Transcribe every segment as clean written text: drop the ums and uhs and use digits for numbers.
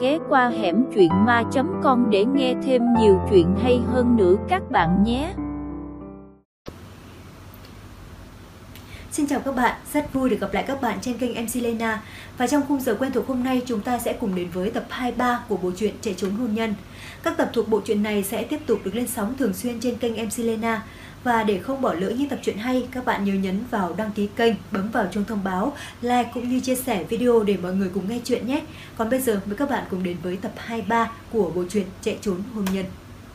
ghé qua hẻm truyện ma.com để nghe thêm nhiều chuyện hay hơn nữa các bạn nhé. Xin chào các bạn, rất vui được gặp lại các bạn trên kênh MC Lena. Và trong khung giờ quen thuộc hôm nay, chúng ta sẽ cùng đến với tập 23 của bộ truyện Chạy trốn hôn nhân. Các tập thuộc bộ truyện này sẽ tiếp tục được lên sóng thường xuyên trên kênh MC Lena. Và để không bỏ lỡ những tập truyện hay, các bạn nhớ nhấn vào đăng ký kênh, bấm vào chuông thông báo, like cũng như chia sẻ video để mọi người cùng nghe chuyện nhé. Còn bây giờ mời các bạn cùng đến với tập 23 của bộ truyện Chạy trốn hôn nhân.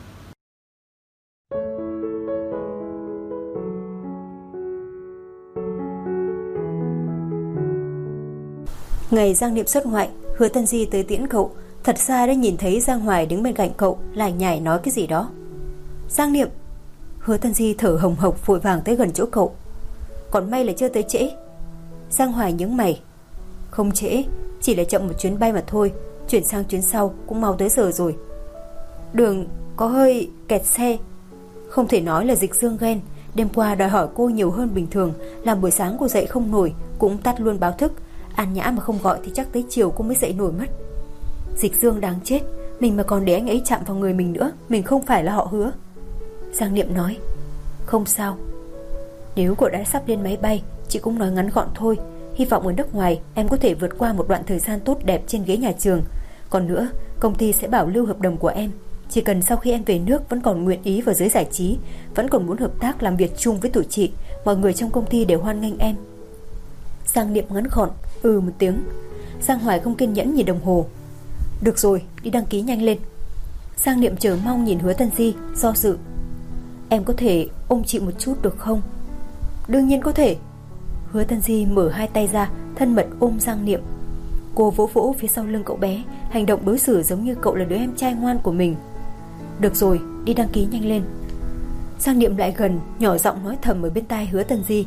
Ngày Giang Niệm xuất ngoại, Hứa Tân Di tới tiễn cậu. Thật ra đã nhìn thấy Giang Hoài đứng bên cạnh cậu, lải nhải nói cái gì đó. Giang Niệm. Hứa Tân Di thở hồng hộc vội vàng tới gần chỗ cậu. Còn may là chưa tới trễ. Giang Hoài nhướng mày. Không trễ, chỉ là chậm một chuyến bay mà thôi, chuyển sang chuyến sau cũng mau tới giờ rồi. Đường có hơi kẹt xe. Không thể nói là Dịch Dương ghen, đêm qua đòi hỏi cô nhiều hơn bình thường, làm buổi sáng cô dậy không nổi, cũng tắt luôn báo thức. An Nhã mà không gọi thì chắc tới chiều cô mới dậy nổi mất. Dịch Dương đáng chết, mình mà còn để anh ấy chạm vào người mình nữa, mình không phải là họ Hứa. Giang Niệm nói. Không sao. Nếu cậu đã sắp lên máy bay, chị cũng nói ngắn gọn thôi. Hy vọng ở nước ngoài em có thể vượt qua một đoạn thời gian tốt đẹp trên ghế nhà trường. Còn nữa, công ty sẽ bảo lưu hợp đồng của em. Chỉ cần sau khi em về nước vẫn còn nguyện ý vào giới giải trí, vẫn còn muốn hợp tác làm việc chung với tụi chị, mọi người trong công ty đều hoan nghênh em. Giang Niệm ngắn gọn một tiếng. Giang Hoài không kiên nhẫn nhìn đồng hồ. Được rồi, đi đăng ký nhanh lên. Giang Niệm chờ mong nhìn Hứa Tân Di, do dự. Em có thể ôm chị một chút được không? Đương nhiên có thể. Hứa Tân Di mở hai tay ra, thân mật ôm Giang Niệm. Cô vỗ vỗ phía sau lưng cậu bé, hành động đối xử giống như cậu là đứa em trai ngoan của mình. Được rồi, đi đăng ký nhanh lên. Giang Niệm lại gần, nhỏ giọng nói thầm ở bên tai Hứa Tân Di.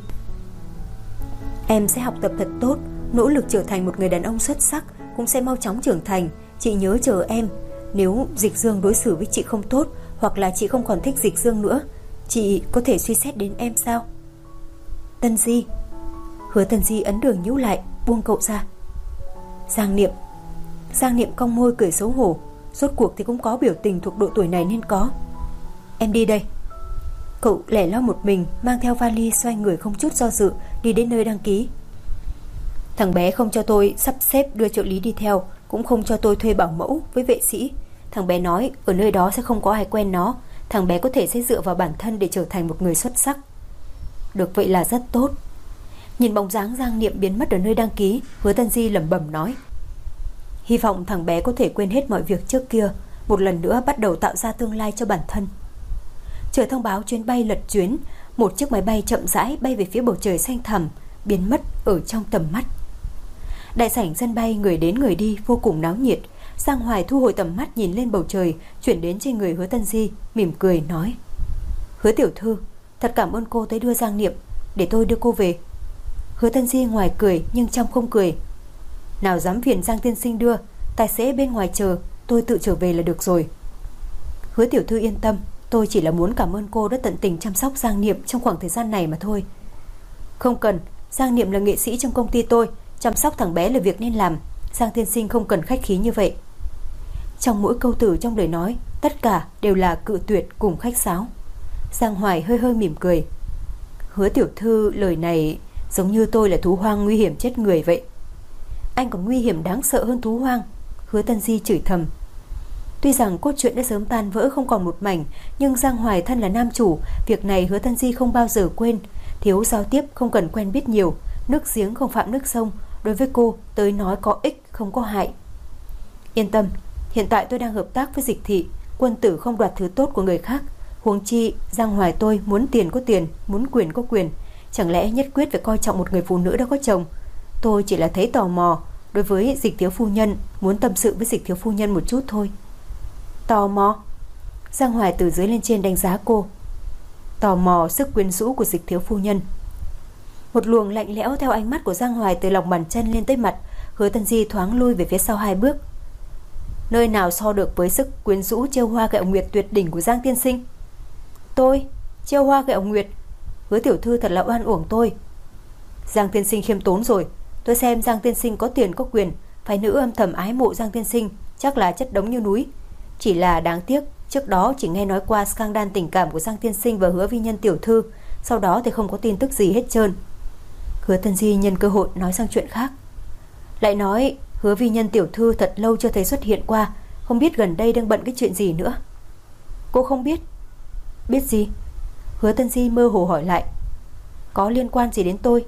Em sẽ học tập thật tốt, nỗ lực trở thành một người đàn ông xuất sắc, cũng sẽ mau chóng trưởng thành. Chị nhớ chờ em. Nếu Dịch Dương đối xử với chị không tốt, hoặc là chị không còn thích Dịch Dương nữa, chị có thể suy xét đến em sao? Tân Di. Hứa Tân Di ấn đường nhíu lại, buông cậu ra. Giang Niệm. Giang Niệm cong môi cười xấu hổ. Rốt cuộc thì cũng có biểu tình thuộc độ tuổi này nên có. Em đi đây. Cậu lẻ loi một mình, mang theo vali, xoay người không chút do dự, đi đến nơi đăng ký. Thằng bé không cho tôi sắp xếp đưa trợ lý đi theo, cũng không cho tôi thuê bảo mẫu với vệ sĩ. Thằng bé nói ở nơi đó sẽ không có ai quen nó, thằng bé có thể sẽ dựa vào bản thân để trở thành một người xuất sắc. Được vậy là rất tốt. Nhìn bóng dáng Giang Niệm biến mất ở nơi đăng ký, Hứa Tân Di lẩm bẩm nói. Hy vọng thằng bé có thể quên hết mọi việc trước kia, một lần nữa bắt đầu tạo ra tương lai cho bản thân. Chờ thông báo chuyến bay lật chuyến, một chiếc máy bay chậm rãi bay về phía bầu trời xanh thẳm, biến mất ở trong tầm mắt. Đại sảnh sân bay người đến người đi vô cùng náo nhiệt. Giang Hoài thu hồi tầm mắt nhìn lên bầu trời, chuyển đến trên người Hứa Tân Di, mỉm cười nói. Hứa tiểu thư, thật cảm ơn cô tới đưa Giang Niệm, để tôi đưa cô về. Hứa Tân Di ngoài cười nhưng trong không cười. Nào dám phiền Giang tiên sinh đưa, tài xế bên ngoài chờ, tôi tự trở về là được rồi. Hứa tiểu thư yên tâm, tôi chỉ là muốn cảm ơn cô đã tận tình chăm sóc Giang Niệm trong khoảng thời gian này mà thôi. Không cần, Giang Niệm là nghệ sĩ trong công ty tôi, chăm sóc thằng bé là việc nên làm. Giang tiên sinh không cần khách khí như vậy. Trong mỗi câu từ trong lời nói, tất cả đều là cự tuyệt cùng khách sáo. Giang Hoài hơi hơi mỉm cười. Hứa tiểu thư, lời này giống như tôi là thú hoang nguy hiểm chết người vậy. Anh còn nguy hiểm đáng sợ hơn thú hoang. Hứa Tân Di chửi thầm. Tuy rằng cốt truyện đã sớm tan vỡ không còn một mảnh, nhưng Giang Hoài thân là nam chủ, việc này Hứa Tân Di không bao giờ quên. Thiếu giao tiếp không cần quen biết nhiều, nước giếng không phạm nước sông, đối với cô tới nói có ích không có hại. Yên tâm, hiện tại tôi đang hợp tác với Dịch thị, quân tử không đoạt thứ tốt của người khác. Huống chi Giang Hoài tôi muốn tiền có tiền, muốn quyền có quyền, chẳng lẽ nhất quyết phải coi trọng một người phụ nữ đã có chồng? Tôi chỉ là thấy tò mò đối với Dịch thiếu phu nhân, muốn tâm sự với Dịch thiếu phu nhân một chút thôi. Tò mò? Giang Hoài từ dưới lên trên đánh giá cô. Tò mò sức quyến rũ của Dịch thiếu phu nhân. Một luồng lạnh lẽo theo ánh mắt của Giang Hoài từ lòng bàn chân lên tới mặt. Hứa Tân Di thoáng lui về phía sau 2 bước. Nơi nào so được với sức quyến rũ chiêu hoa gẹo nguyệt tuyệt đỉnh của Giang tiên sinh? Tôi? Chiêu hoa gẹo nguyệt? Hứa tiểu thư thật là oan uổng tôi. Giang tiên sinh khiêm tốn rồi. Tôi xem Giang tiên sinh có tiền có quyền, phái nữ âm thầm ái mộ Giang tiên sinh, chắc là chất đống như núi. Chỉ là đáng tiếc, trước đó chỉ nghe nói qua scandal tình cảm của Giang tiên sinh và Hứa vi nhân tiểu thư, sau đó thì không có tin tức gì hết trơn. Hứa Tân Di nhân cơ hội nói sang chuyện khác. Lại nói Hứa vi nhân tiểu thư thật lâu chưa thấy xuất hiện qua, không biết gần đây đang bận cái chuyện gì nữa. Cô không biết? Biết gì? Hứa Tân Di mơ hồ hỏi lại. Có liên quan gì đến tôi?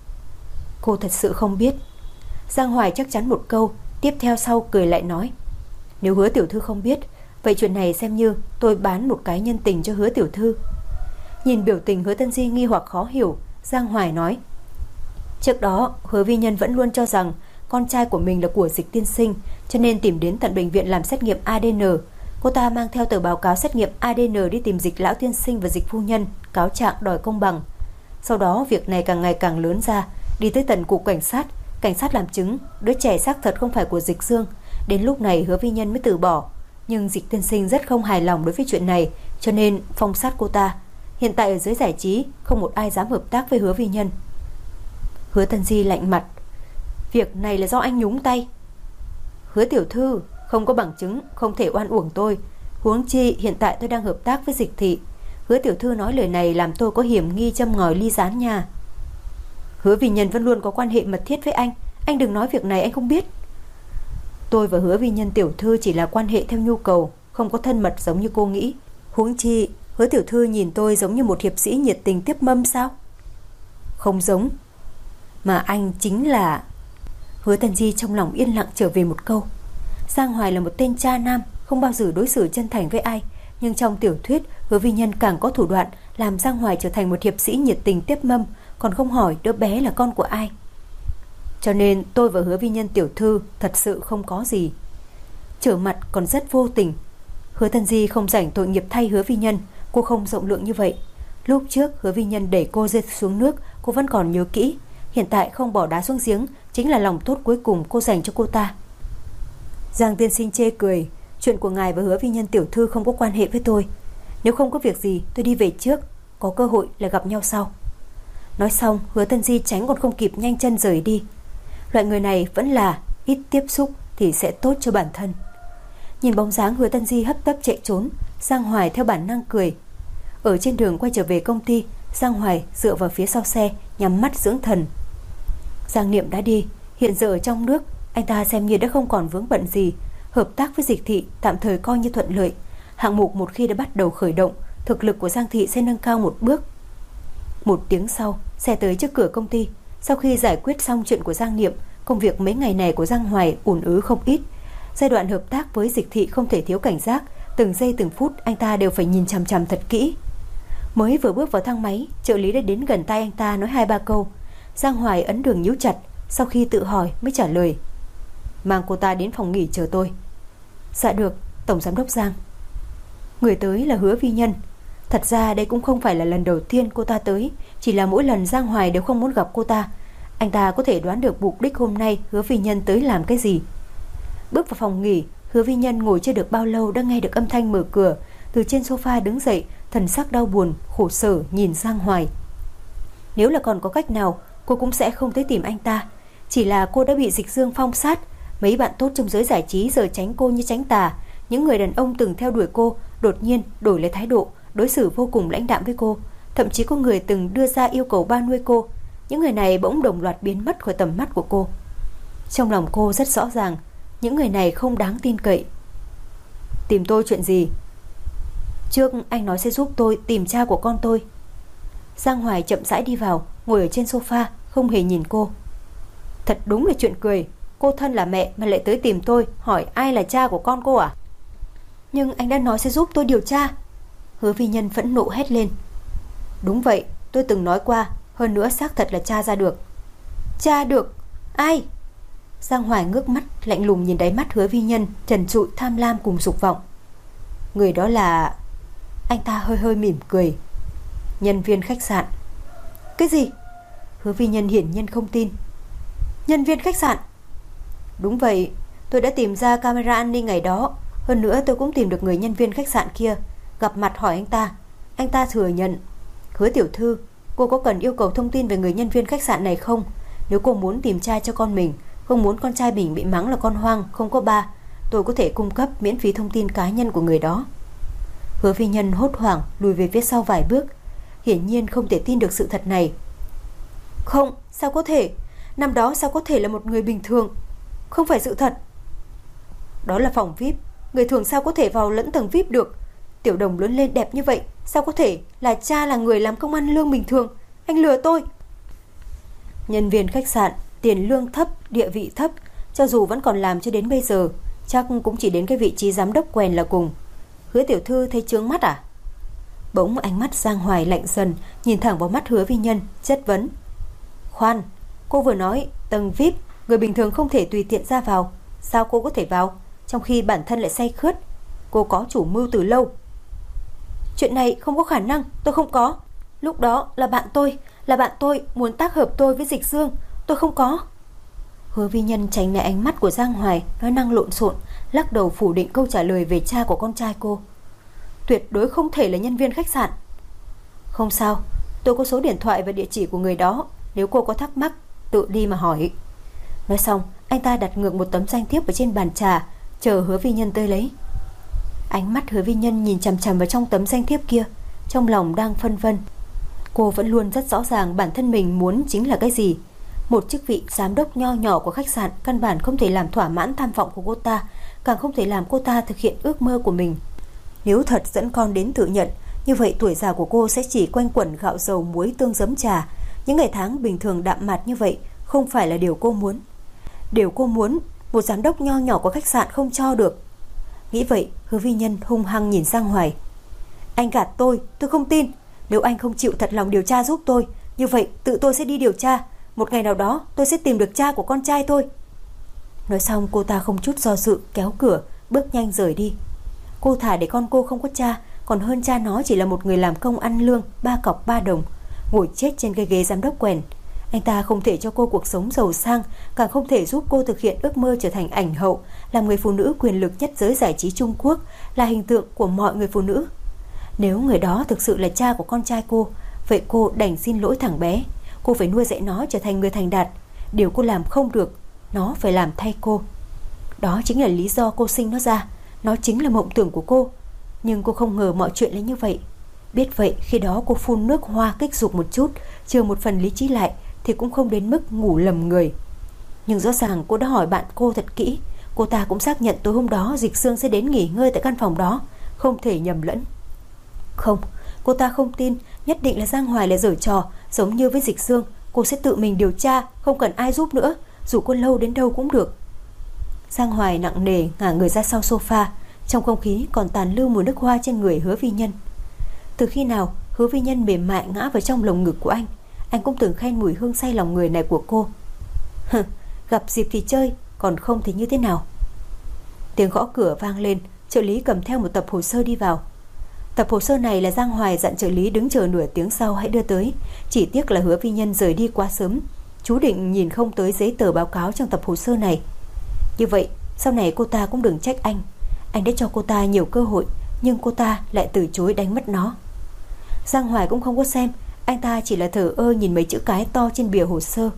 Cô thật sự không biết. Giang Hoài chắc chắn một câu, tiếp theo sau cười lại nói, nếu Hứa tiểu thư không biết, vậy chuyện này xem như tôi bán một cái nhân tình cho Hứa tiểu thư. Nhìn biểu tình Hứa Tân Di nghi hoặc khó hiểu, Giang Hoài nói, trước đó Hứa vi nhân vẫn luôn cho rằng con trai của mình là của Dịch tiên sinh, cho nên tìm đến tận bệnh viện làm xét nghiệm ADN. Cô ta mang theo tờ báo cáo xét nghiệm ADN đi tìm Dịch lão tiên sinh và Dịch phu nhân, cáo trạng đòi công bằng. Sau đó việc này càng ngày càng lớn ra, đi tới tận cục cảnh sát làm chứng đứa trẻ xác thật không phải của Dịch Dương. Đến lúc này Hứa vi nhân mới từ bỏ, nhưng Dịch tiên sinh rất không hài lòng đối với chuyện này, cho nên phong sát cô ta. Hiện tại ở giới giải trí không một ai dám hợp tác với Hứa vi nhân. Hứa Tân Di lạnh mặt, việc này là do anh nhúng tay. Hứa tiểu thư, không có bằng chứng, không thể oan uổng tôi. Huống chi hiện tại tôi đang hợp tác với Dịch thị. Hứa tiểu thư nói lời này làm tôi có hiểm nghi châm ngòi ly gián nha. Hứa vi nhân vẫn luôn có quan hệ mật thiết với anh đừng nói việc này anh không biết. Tôi và Hứa vi nhân tiểu thư chỉ là quan hệ theo nhu cầu, không có thân mật giống như cô nghĩ. Huống chi Hứa tiểu thư nhìn tôi giống như một hiệp sĩ nhiệt tình tiếp mâm sao? Không giống. Mà anh chính là... Hứa Tân Di trong lòng yên lặng trở về một câu. Giang Hoài là một tên cha nam, không bao giờ đối xử chân thành với ai, nhưng trong tiểu thuyết Hứa vi nhân càng có thủ đoạn làm Giang Hoài trở thành một hiệp sĩ nhiệt tình tiếp mâm, còn không hỏi đứa bé là con của ai. Cho nên tôi và Hứa vi nhân tiểu thư thật sự không có gì. Trở mặt còn rất vô tình. Hứa Tân Di không rảnh tội nghiệp thay Hứa vi nhân, cô không rộng lượng như vậy. Lúc trước Hứa vi nhân đẩy cô rơi xuống nước, cô vẫn còn nhớ kỹ. Hiện tại không bỏ đá xuống giếng chính là lòng tốt cuối cùng cô dành cho cô ta. Giang tiên sinh chê cười, chuyện của ngài và Hứa vi nhân tiểu thư không có quan hệ với tôi. Nếu không có việc gì tôi đi về trước, có cơ hội là gặp nhau sau. Nói xong Hứa Tân Di tránh còn không kịp nhanh chân rời đi. Loại người này vẫn là ít tiếp xúc thì sẽ tốt cho bản thân. Nhìn bóng dáng Hứa Tân Di hấp tấp chạy trốn, Giang Hoài theo bản năng cười. Ở trên đường quay trở về công ty, Giang Hoài dựa vào phía sau xe, nhắm mắt dưỡng thần. Giang Niệm đã đi, hiện giờ ở trong nước, anh ta xem như đã không còn vướng bận gì. Hợp tác với Dịch thị tạm thời coi như thuận lợi. Hạng mục một khi đã bắt đầu khởi động, thực lực của Giang thị sẽ nâng cao một bước. Một tiếng sau, xe tới trước cửa công ty. Sau khi giải quyết xong chuyện của Giang Niệm, công việc mấy ngày này của Giang Hoài ùn ứ không ít. Giai đoạn hợp tác với Dịch thị không thể thiếu cảnh giác, từng giây từng phút anh ta đều phải nhìn chằm chằm thật kỹ. Mới vừa bước vào thang máy, trợ lý đã đến gần tai anh ta nói 2-3 câu. Giang Hoài ấn đường nhíu chặt, sau khi tự hỏi mới trả lời, mang cô ta đến phòng nghỉ chờ tôi. Dạ được, tổng giám đốc Giang. Người tới là Hứa vi nhân. Thật ra đây cũng không phải là lần đầu tiên cô ta tới, chỉ là mỗi lần Giang Hoài đều không muốn gặp cô ta. Anh ta có thể đoán được mục đích hôm nay Hứa vi nhân tới làm cái gì. Bước vào phòng nghỉ, Hứa vi nhân ngồi chưa được bao lâu đã nghe được âm thanh mở cửa. Từ trên sofa đứng dậy, thần sắc đau buồn, khổ sở nhìn Giang Hoài. Nếu là còn có cách nào, cô cũng sẽ không tới tìm anh ta. Chỉ là cô đã bị Dịch Dương phong sát. Mấy bạn tốt trong giới giải trí giờ tránh cô như tránh tà. Những người đàn ông từng theo đuổi cô đột nhiên đổi lấy thái độ, đối xử vô cùng lãnh đạm với cô. Thậm chí có người từng đưa ra yêu cầu ba nuôi cô. Những người này bỗng đồng loạt biến mất khỏi tầm mắt của cô. Trong lòng cô rất rõ ràng, những người này không đáng tin cậy. Tìm tôi chuyện gì? Trước anh nói sẽ giúp tôi tìm cha của con tôi. Giang Hoài chậm rãi đi vào, ngồi ở trên sofa, không hề nhìn cô. Thật đúng là chuyện cười. Cô thân là mẹ mà lại tới tìm tôi, hỏi ai là cha của con cô à? Nhưng anh đã nói sẽ giúp tôi điều tra. Hứa vi nhân phẫn nộ hét lên. Đúng vậy, tôi từng nói qua, hơn nữa xác thật là tra ra được. Tra được? Ai? Giang Hoài ngước mắt lạnh lùng nhìn đáy mắt Hứa vi nhân, trần trụi tham lam cùng dục vọng. Người đó là... Anh ta hơi hơi mỉm cười. Nhân viên khách sạn. Cái gì? Hứa vi nhân hiển nhiên không tin. Nhân viên khách sạn? Đúng vậy, tôi đã tìm ra camera an ninh ngày đó. Hơn nữa tôi cũng tìm được người nhân viên khách sạn kia. Gặp mặt hỏi anh ta. Anh ta thừa nhận. Hứa tiểu thư, cô có cần yêu cầu thông tin về người nhân viên khách sạn này không? Nếu cô muốn tìm trai cho con mình, không muốn con trai mình bị mắng là con hoang, không có ba, tôi có thể cung cấp miễn phí thông tin cá nhân của người đó. Hứa Vi Nhân hốt hoảng lùi về phía sau vài bước, hiển nhiên không thể tin được sự thật này. Không, sao có thể? Năm đó sao có thể là một người bình thường? Không phải sự thật. Đó là phòng VIP, người thường sao có thể vào lẫn tầng VIP được? Tiểu Đồng lớn lên đẹp như vậy, sao có thể là cha là người làm công ăn lương bình thường? Anh lừa tôi. Nhân viên khách sạn, tiền lương thấp, địa vị thấp, cho dù vẫn còn làm cho đến bây giờ, chắc cũng chỉ đến cái vị trí giám đốc quèn là cùng. Hứa tiểu thư thấy chướng mắt à? Bỗng ánh mắt Giang Hoài lạnh dần, nhìn thẳng vào mắt Hứa Vi Nhân, chất vấn. Khoan, cô vừa nói tầng VIP, người bình thường không thể tùy tiện ra vào. Sao cô có thể vào, trong khi bản thân lại say khướt? Cô có chủ mưu từ lâu. Chuyện này không có khả năng, tôi không có. Lúc đó là bạn tôi muốn tác hợp tôi với Dịch Dương, tôi không có. Hứa Vi Nhân tránh né ánh mắt của Giang Hoài, nói năng lộn xộn, lắc đầu phủ định câu trả lời về cha của con trai cô. Tuyệt đối không thể là nhân viên khách sạn. Không sao, tôi có số điện thoại và địa chỉ của người đó, nếu cô có thắc mắc tự đi mà hỏi. Nói xong, anh ta đặt ngược một tấm danh thiếp ở trên bàn trà, chờ Hứa Vi Nhân tới lấy. Ánh mắt Hứa Vi Nhân nhìn chằm chằm vào trong tấm danh thiếp kia, trong lòng đang phân vân. Cô vẫn luôn rất rõ ràng bản thân mình muốn chính là cái gì. Một chức vị giám đốc nho nhỏ của khách sạn căn bản không thể làm thỏa mãn tham vọng của cô ta, càng không thể làm cô ta thực hiện ước mơ của mình. Nếu thật dẫn con đến tự nhận, như vậy tuổi già của cô sẽ chỉ quanh quẩn gạo dầu muối tương giấm trà. Những ngày tháng bình thường đạm mạc như vậy không phải là điều cô muốn. Điều cô muốn, một giám đốc nho nhỏ của khách sạn không cho được. Nghĩ vậy, Hứa Vi Nhân hung hăng nhìn Giang Hoài. Anh gạt tôi không tin. Nếu anh không chịu thật lòng điều tra giúp tôi, như vậy tự tôi sẽ đi điều tra. Một ngày nào đó tôi sẽ tìm được cha của con trai tôi. Nói xong cô ta không chút do dự kéo cửa, bước nhanh rời đi. Cô thà để con cô không có cha, còn hơn cha nó chỉ là một người làm công ăn lương 3 cọc 3 đồng, ngồi chết trên cái ghế giám đốc quèn. Anh ta không thể cho cô cuộc sống giàu sang, càng không thể giúp cô thực hiện ước mơ trở thành ảnh hậu, làm người phụ nữ quyền lực nhất giới giải trí Trung Quốc, là hình tượng của mọi người phụ nữ. Nếu người đó thực sự là cha của con trai cô, vậy cô đành xin lỗi thằng bé. Cô phải nuôi dạy nó trở thành người thành đạt. Điều cô làm không được, nó phải làm thay cô. Đó chính là lý do cô sinh nó ra. Nó chính là mộng tưởng của cô. Nhưng cô không ngờ mọi chuyện lại như vậy. Biết vậy, khi đó cô phun nước hoa kích dục một chút, chừa một phần lý trí lại, thì cũng không đến mức ngủ lầm người. Nhưng rõ ràng cô đã hỏi bạn cô thật kỹ. Cô ta cũng xác nhận tối hôm đó Dịch Dương sẽ đến nghỉ ngơi tại căn phòng đó, không thể nhầm lẫn. Không, cô ta không tin. Nhất định là Giang Hoài lại giở trò. Giống như với Dịch Dương, cô sẽ tự mình điều tra, không cần ai giúp nữa, dù cô lâu đến đâu cũng được. Giang Hoài nặng nề ngả người ra sau sofa, trong không khí còn tàn lưu mùi nước hoa trên người Hứa Vi Nhân. Từ khi nào Hứa Vi Nhân mềm mại ngã vào trong lồng ngực của anh cũng từng khen mùi hương say lòng người này của cô. Gặp dịp thì chơi, còn không thì như thế nào? Tiếng gõ cửa vang lên, trợ lý cầm theo một tập hồ sơ đi vào. Tập hồ sơ này là Giang Hoài dặn trợ lý đứng chờ nửa tiếng sau hãy đưa tới. Chỉ tiếc là Hứa Vi Nhân rời đi quá sớm, chú định nhìn không tới giấy tờ báo cáo trong tập hồ sơ này. Như vậy sau này cô ta cũng đừng trách anh. Anh đã cho cô ta nhiều cơ hội, nhưng cô ta lại từ chối đánh mất nó. Giang Hoài cũng không có xem, anh ta chỉ là thờ ơ nhìn mấy chữ cái to trên bìa hồ sơ.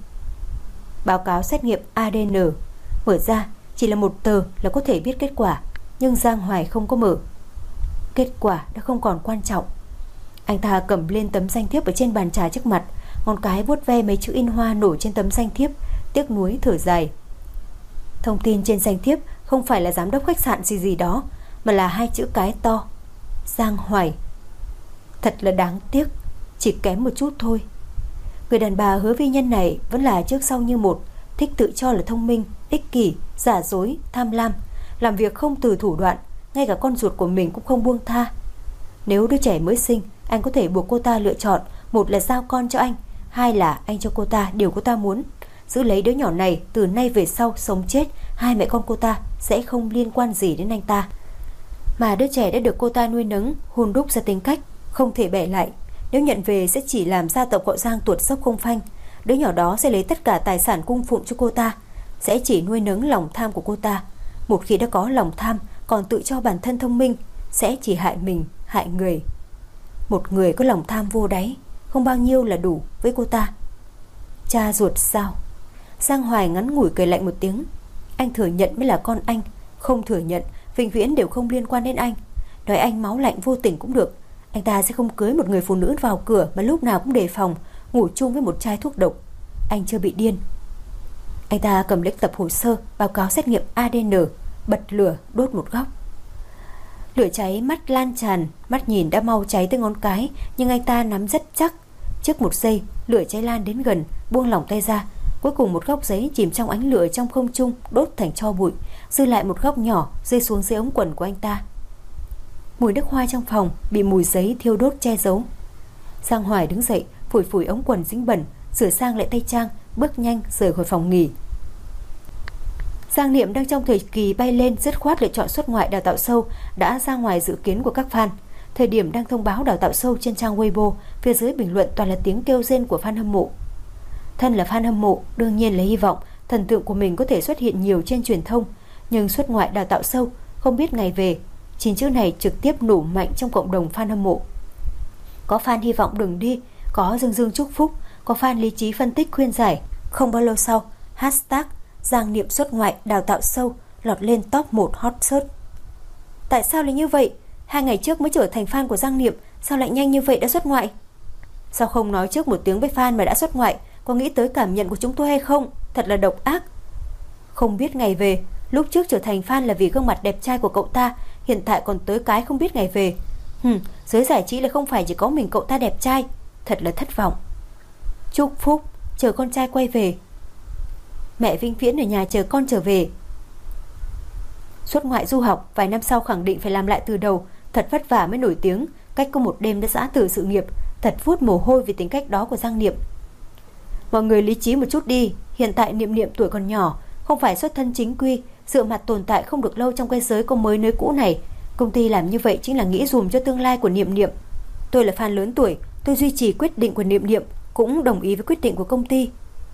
Báo cáo xét nghiệm ADN. Mở ra chỉ là một tờ là có thể biết kết quả, nhưng Giang Hoài không có mở. Kết quả đã không còn quan trọng. Anh ta cầm lên tấm danh thiếp ở trên bàn trà trước mặt, ngón cái vuốt ve mấy chữ in hoa nổi trên tấm danh thiếp, tiếc nuối thở dài. Thông tin trên danh thiếp không phải là giám đốc khách sạn gì đó, mà là hai chữ cái to: Giang Hoài. Thật là đáng tiếc, chỉ kém một chút thôi. Người đàn bà Hứa Vi Nhân này vẫn là trước sau như một, thích tự cho là thông minh, ích kỷ, giả dối, tham lam, làm việc không từ thủ đoạn, ngay cả con ruột của mình cũng không buông tha. Nếu đứa trẻ mới sinh, anh có thể buộc cô ta lựa chọn, một là giao con cho anh, hai là anh cho cô ta điều cô ta muốn, giữ lấy đứa nhỏ này. Từ nay về sau sống chết, hai mẹ con cô ta sẽ không liên quan gì đến anh ta. Mà đứa trẻ đã được cô ta nuôi nấng, hun đúc ra tính cách, không thể bẻ lại. Nếu nhận về sẽ chỉ làm gia tộc họ Giang tuột dốc không phanh. Đứa nhỏ đó sẽ lấy tất cả tài sản cung phụng cho cô ta, sẽ chỉ nuôi nấng lòng tham của cô ta. Một khi đã có lòng tham, còn tự cho bản thân thông minh, sẽ chỉ hại mình, hại người. Một người có lòng tham vô đáy, không bao nhiêu là đủ với cô ta. Cha ruột sao? Giang Hoài ngắn ngủi cười lạnh một tiếng. Anh thừa nhận mới là con anh, không thừa nhận, vĩnh viễn đều không liên quan đến anh. Nói anh máu lạnh vô tình cũng được. Anh ta sẽ không cưới một người phụ nữ vào cửa mà lúc nào cũng đề phòng, ngủ chung với một chai thuốc độc. Anh chưa bị điên. Anh ta cầm lấy tập hồ sơ, báo cáo xét nghiệm ADN, bật lửa đốt một góc. Lửa cháy mắt lan tràn, mắt nhìn đã mau cháy tới ngón cái, nhưng anh ta nắm rất chắc. Trước một giây, lửa cháy lan đến gần, buông lỏng tay ra. Cuối cùng một góc giấy chìm trong ánh lửa trong không trung, đốt thành tro bụi, dư lại một góc nhỏ rơi xuống dưới ống quần của anh ta. Mùi nước hoa trong phòng bị mùi giấy thiêu đốt che giấu. Giang Hoài đứng dậy, phủi phủi ống quần dính bẩn, sửa sang lại tây trang, bước nhanh rời khỏi phòng nghỉ. Giang Niệm đang trong thời kỳ bay lên, dứt khoát lựa chọn xuất ngoại đào tạo sâu đã ra ngoài dự kiến của các fan. Thời điểm đang thông báo đào tạo sâu trên trang Weibo, phía dưới bình luận toàn là tiếng kêu rên của fan hâm mộ. Thân là fan hâm mộ, đương nhiên là hy vọng thần tượng của mình có thể xuất hiện nhiều trên truyền thông, nhưng xuất ngoại đào tạo sâu, không biết ngày về. 9 chữ này trực tiếp nổ mạnh trong cộng đồng fan hâm mộ. Có fan hy vọng đừng đi, có dương dương chúc phúc, có fan lý trí phân tích khuyên giải. Không bao lâu sau, hashtag Giang Niệm xuất ngoại đào tạo sâu lọt lên top 1 hot search. Tại sao lại như vậy? 2 ngày trước mới trở thành fan của Giang Niệm, sao lại nhanh như vậy đã xuất ngoại? Sao không nói trước một tiếng với fan mà đã xuất ngoại? Có nghĩ tới cảm nhận của chúng tôi hay không? Thật là độc ác. Không biết ngày về. Lúc trước trở thành fan là vì gương mặt đẹp trai của cậu ta, hiện tại còn tới cái không biết ngày về. Giới giải trí là không phải chỉ có mình cậu ta đẹp trai. Thật là thất vọng. Chúc phúc, chờ con trai quay về. Mẹ vĩnh viễn ở nhà chờ con trở về. Xuất ngoại du học, vài năm sau khẳng định phải làm lại từ đầu. Thật vất vả mới nổi tiếng, cách có một đêm đã giã từ sự nghiệp. Thật vuốt mồ hôi vì tính cách đó của Giang Niệm. Mọi người lý trí một chút đi. Hiện tại Niệm Niệm tuổi còn nhỏ, không phải xuất thân chính quy, dựa mặt tồn tại không được lâu trong cái giới có mới nới cũ này. Công ty làm như vậy chính là nghĩ dùm cho tương lai của Niệm Niệm. Tôi là fan lớn tuổi, tôi duy trì quyết định của Niệm Niệm, cũng đồng ý với quyết định của công ty.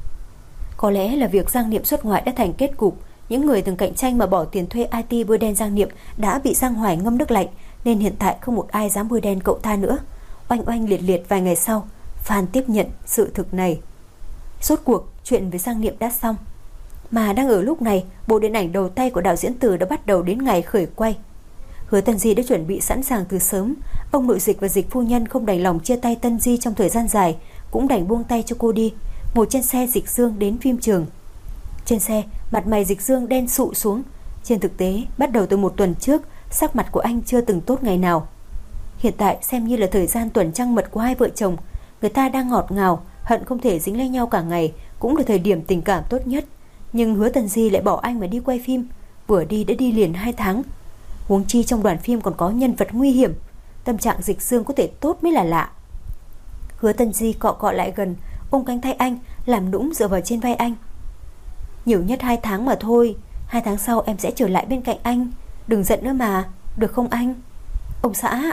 Có lẽ là việc Giang Niệm xuất ngoại đã thành kết cục. Những người từng cạnh tranh mà bỏ tiền thuê IT bôi đen Giang Niệm đã bị Giang Hoài ngâm nước lạnh, nên hiện tại không một ai dám bôi đen cậu ta nữa. Oanh oanh liệt liệt vài ngày sau, fan tiếp nhận sự thực này. Rốt cuộc chuyện với Giang Niệm đã xong. Mà đang ở lúc này, bộ điện ảnh đầu tay của đạo diễn Từ đã bắt đầu đến ngày khởi quay. Hứa Tân Di đã chuẩn bị sẵn sàng từ sớm. Ông nội Dịch và Dịch phu nhân không đành lòng chia tay Tân Di trong thời gian dài, cũng đành buông tay cho cô đi. Ngồi trên xe Dịch Dương đến phim trường. Trên xe, mặt mày Dịch Dương đen sụ xuống. Trên thực tế, bắt đầu từ một tuần trước, sắc mặt của anh chưa từng tốt ngày nào. Hiện tại xem như là thời gian tuần trăng mật của hai vợ chồng. Người ta đang ngọt ngào, hận không thể dính lấy nhau cả ngày, cũng là thời điểm tình cảm tốt nhất. Nhưng Hứa Tân Di lại bỏ anh mà đi quay phim. Vừa đi đã đi liền 2 tháng. Huống chi trong đoàn phim còn có nhân vật nguy hiểm. Tâm trạng Dịch Dương có thể tốt mới là lạ. Hứa Tân Di cọ cọ lại gần, ôm cánh tay anh, làm nũng dựa vào trên vai anh. Nhiều nhất 2 tháng mà thôi. 2 tháng sau em sẽ trở lại bên cạnh anh. Đừng giận nữa mà, được không anh? Ông xã.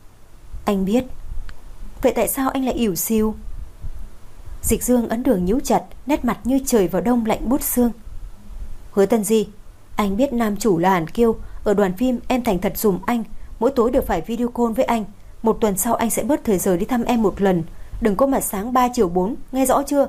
Anh biết. Vậy tại sao anh lại ỉu xìu? Dịch Dương ấn đường nhíu chặt, nét mặt như trời vào đông lạnh buốt xương. Hứa Tân Di, anh biết nam chủ là Hàn Kiêu. Ở đoàn phim em thành thật dùm anh, mỗi tối đều phải video call với anh. 1 tuần sau anh sẽ bớt thời giờ đi thăm em 1 lần. Đừng có mặt sáng 3 chiều 4, nghe rõ chưa?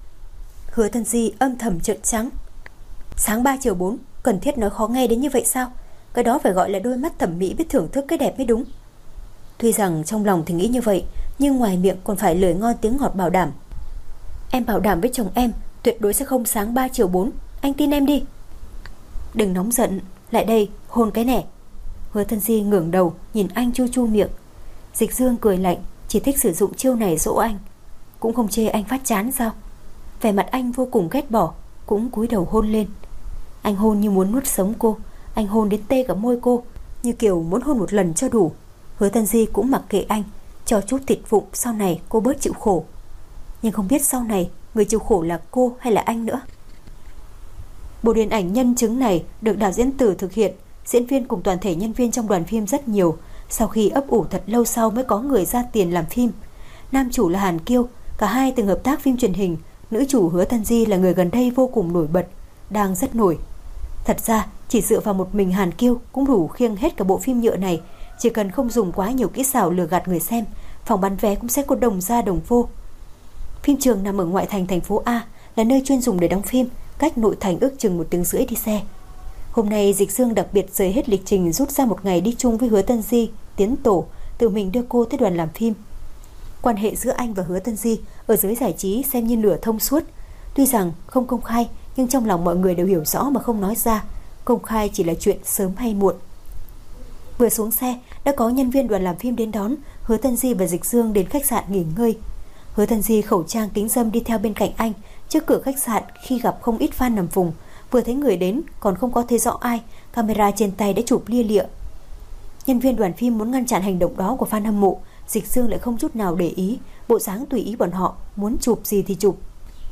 Hứa Tân Di âm thầm trợn trắng. Sáng 3 chiều 4, cần thiết nói khó nghe đến như vậy sao? Cái đó phải gọi là đôi mắt thẩm mỹ biết thưởng thức cái đẹp mới đúng. Tuy rằng trong lòng thì nghĩ như vậy, nhưng ngoài miệng còn phải lời ngon tiếng ngọt bảo đảm. Em bảo đảm với chồng em tuyệt đối sẽ không sáng 3 chiều 4. Anh tin em đi. Đừng nóng giận, lại đây, hôn cái nẻ. Hứa Tân Di ngẩng đầu nhìn anh chu chu miệng. Dịch Dương cười lạnh, chỉ thích sử dụng chiêu này dỗ anh. Cũng không chê anh phát chán sao? Vẻ mặt anh vô cùng ghét bỏ, cũng cúi đầu hôn lên. Anh hôn như muốn nuốt sống cô. Anh hôn đến tê cả môi cô, như kiểu muốn hôn một lần cho đủ. Hứa Tân Di cũng mặc kệ anh, cho chút thịt vụng, sau này cô bớt chịu khổ. Nhưng không biết sau này người chịu khổ là cô hay là anh nữa. Bộ điện ảnh nhân chứng này được đạo diễn Từ thực hiện. Diễn viên cùng toàn thể nhân viên trong đoàn phim rất nhiều. Sau khi ấp ủ thật lâu sau mới có người ra tiền làm phim. Nam chủ là Hàn Kiêu, cả hai từng hợp tác phim truyền hình. Nữ chủ Hứa Tân Di là người gần đây vô cùng nổi bật, đang rất nổi. Thật ra chỉ dựa vào một mình Hàn Kiêu cũng đủ khiêng hết cả bộ phim nhựa này. Chỉ cần không dùng quá nhiều kỹ xảo lừa gạt người xem, phòng bán vé cũng sẽ có đồng ra đồng vô. Phim trường nằm ở ngoại thành thành phố A, là nơi chuyên dùng để đóng phim, cách nội thành ước chừng 1 tiếng rưỡi đi xe. Hôm nay Dịch Dương đặc biệt rời hết lịch trình, rút ra một ngày đi chung với Hứa Tân Di tiến tổ, tự mình đưa cô tới đoàn làm phim. Quan hệ giữa anh và Hứa Tân Di ở giới giải trí xem như nửa thông suốt. Tuy rằng không công khai, nhưng trong lòng mọi người đều hiểu rõ mà không nói ra. Công khai chỉ là chuyện sớm hay muộn. Vừa xuống xe đã có nhân viên đoàn làm phim đến đón. Hứa Tân Di và Dịch Dương đến khách sạn nghỉ ngơi. Hứa Tân Di khẩu trang kính râm đi theo bên cạnh anh. Trước cửa khách sạn khi gặp không ít fan nằm vùng, vừa thấy người đến còn không có thấy rõ ai, camera trên tay đã chụp lia lịa. Nhân viên đoàn phim muốn ngăn chặn hành động đó của fan hâm mộ, Dịch Dương lại không chút nào để ý, bộ dáng tùy ý bọn họ, muốn chụp gì thì chụp.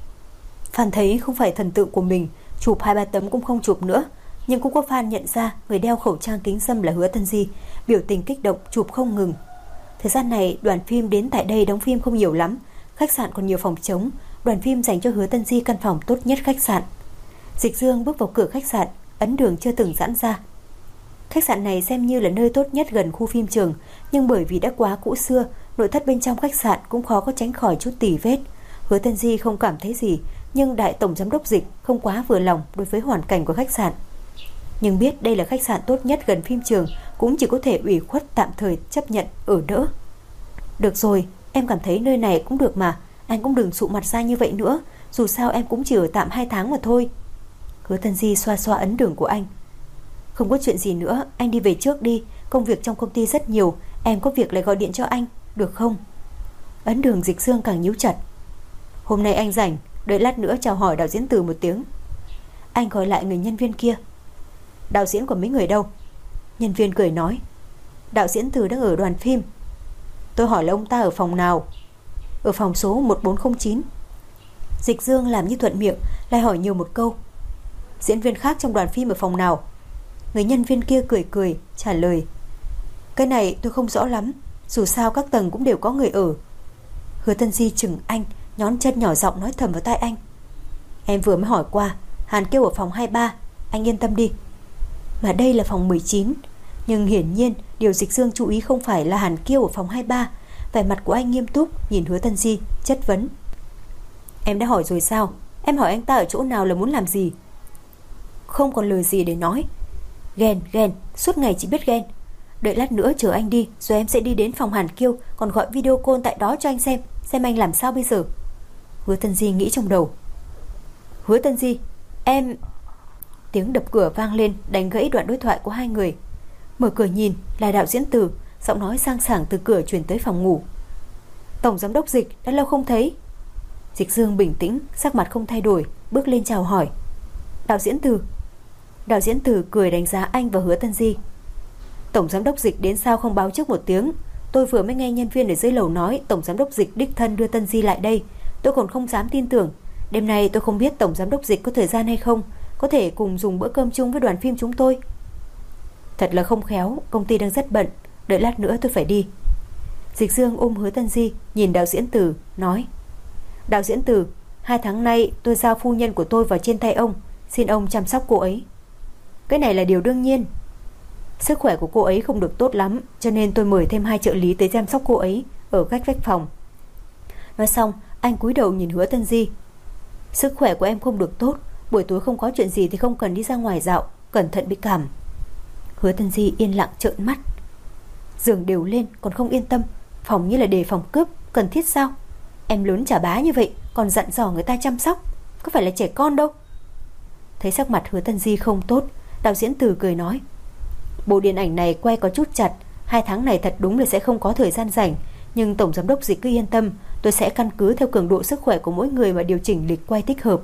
Fan thấy không phải thần tượng của mình, chụp 2-3 tấm cũng không chụp nữa. Nhưng cũng có fan nhận ra người đeo khẩu trang kính râm là Hứa Tân Di, biểu tình kích động chụp không ngừng. Thời gian này đoàn phim đến tại đây đóng phim không nhiều lắm, khách sạn còn nhiều phòng trống. Đoàn phim dành cho Hứa Tân Di căn phòng tốt nhất khách sạn. Dịch Dương bước vào cửa khách sạn, ấn đường chưa từng giãn ra. Khách sạn này xem như là nơi tốt nhất gần khu phim trường, nhưng bởi vì đã quá cũ xưa, nội thất bên trong khách sạn cũng khó có tránh khỏi chút tỉ vết. Hứa Tân Di không cảm thấy gì, nhưng đại tổng giám đốc Dịch không quá vừa lòng đối với hoàn cảnh của khách sạn. Nhưng biết đây là khách sạn tốt nhất gần phim trường, cũng chỉ có thể ủy khuất tạm thời chấp nhận ở đỡ. Được rồi, em cảm thấy nơi này cũng được mà, anh cũng đừng sụ mặt ra như vậy nữa, dù sao em cũng chỉ ở tạm 2 tháng mà thôi. Hứa Tân Di xoa xoa ấn đường của anh. Không có chuyện gì nữa, anh đi về trước đi, công việc trong công ty rất nhiều, em có việc lại gọi điện cho anh, được không? Ấn đường Dịch Dương càng nhíu chặt. Hôm nay anh rảnh, đợi lát nữa chào hỏi đạo diễn Từ một tiếng. Anh gọi lại người nhân viên kia. Đạo diễn của mấy người đâu? Nhân viên cười nói, đạo diễn Từ đang ở đoàn phim. Tôi hỏi là ông ta ở phòng nào? Ở phòng số 1409. Dịch Dương làm như thuận miệng, lại hỏi nhiều một câu. Diễn viên khác trong đoàn phim ở phòng nào? Người nhân viên kia cười cười trả lời, cái này tôi không rõ lắm, dù sao các tầng cũng đều có người ở. Hứa Tân Di chừng anh, nhón chân nhỏ giọng nói thầm vào tai anh. Em vừa mới hỏi qua, Hàn Kiêu ở phòng 23, anh yên tâm đi. Mà đây là phòng 19. Nhưng hiển nhiên điều Dịch Dương chú ý không phải là Hàn Kiêu ở phòng 23. Vẻ mặt của anh nghiêm túc nhìn Hứa Tân Di chất vấn. Em đã hỏi rồi sao? Em hỏi anh ta ở chỗ nào là muốn làm gì? Không còn lời gì để nói. Ghen, suốt ngày chỉ biết ghen. Đợi lát nữa chờ anh đi, rồi em sẽ đi đến phòng Hàn Kiêu, còn gọi video call tại đó cho anh xem anh làm sao bây giờ. Hứa Tân Di nghĩ trong đầu. Hứa Tân Di, em... Tiếng đập cửa vang lên đánh gãy đoạn đối thoại của hai người. Mở cửa nhìn là đạo diễn Từ, giọng nói sang sảng từ cửa truyền tới phòng ngủ. Tổng giám đốc Dịch, đã lâu không thấy. Dịch Dương bình tĩnh, sắc mặt không thay đổi, bước lên chào hỏi. Đạo diễn Từ. Đạo diễn Từ cười đánh giá anh và Hứa Tân Di. Tổng giám đốc Dịch đến sao không báo trước một tiếng? Tôi vừa mới nghe nhân viên ở dưới lầu nói tổng giám đốc Dịch đích thân đưa Tân Di lại đây, tôi còn không dám tin tưởng. Đêm nay tôi không biết tổng giám đốc Dịch có thời gian hay không, có thể cùng dùng bữa cơm chung với đoàn phim chúng tôi. Thật là không khéo, công ty đang rất bận, đợi lát nữa tôi phải đi. Dịch Dương ôm Hứa Tân Di, nhìn đạo diễn Từ, nói. Đạo diễn Từ, 2 tháng nay tôi giao phu nhân của tôi vào trên tay ông, xin ông chăm sóc cô ấy. Cái này là điều đương nhiên. Sức khỏe của cô ấy không được tốt lắm, cho nên tôi mời thêm 2 trợ lý tới chăm sóc cô ấy ở cách vách phòng. Nói xong, anh cúi đầu nhìn Hứa Tân Di. Sức khỏe của em không được tốt, buổi tối không có chuyện gì thì không cần đi ra ngoài dạo, cẩn thận bị cảm. Hứa Tân Di yên lặng trợn mắt. Giường đều lên còn không yên tâm, phòng như là đề phòng cướp, cần thiết sao? Em lớn chả bá như vậy còn dặn dò người ta chăm sóc, có phải là trẻ con đâu. Thấy sắc mặt Hứa Tân Di không tốt, đạo diễn Từ cười nói. Bộ điện ảnh này quay có chút chặt, 2 tháng này thật đúng là sẽ không có thời gian rảnh, nhưng tổng giám đốc Dịch cứ yên tâm, tôi sẽ căn cứ theo cường độ sức khỏe của mỗi người mà điều chỉnh lịch quay thích hợp.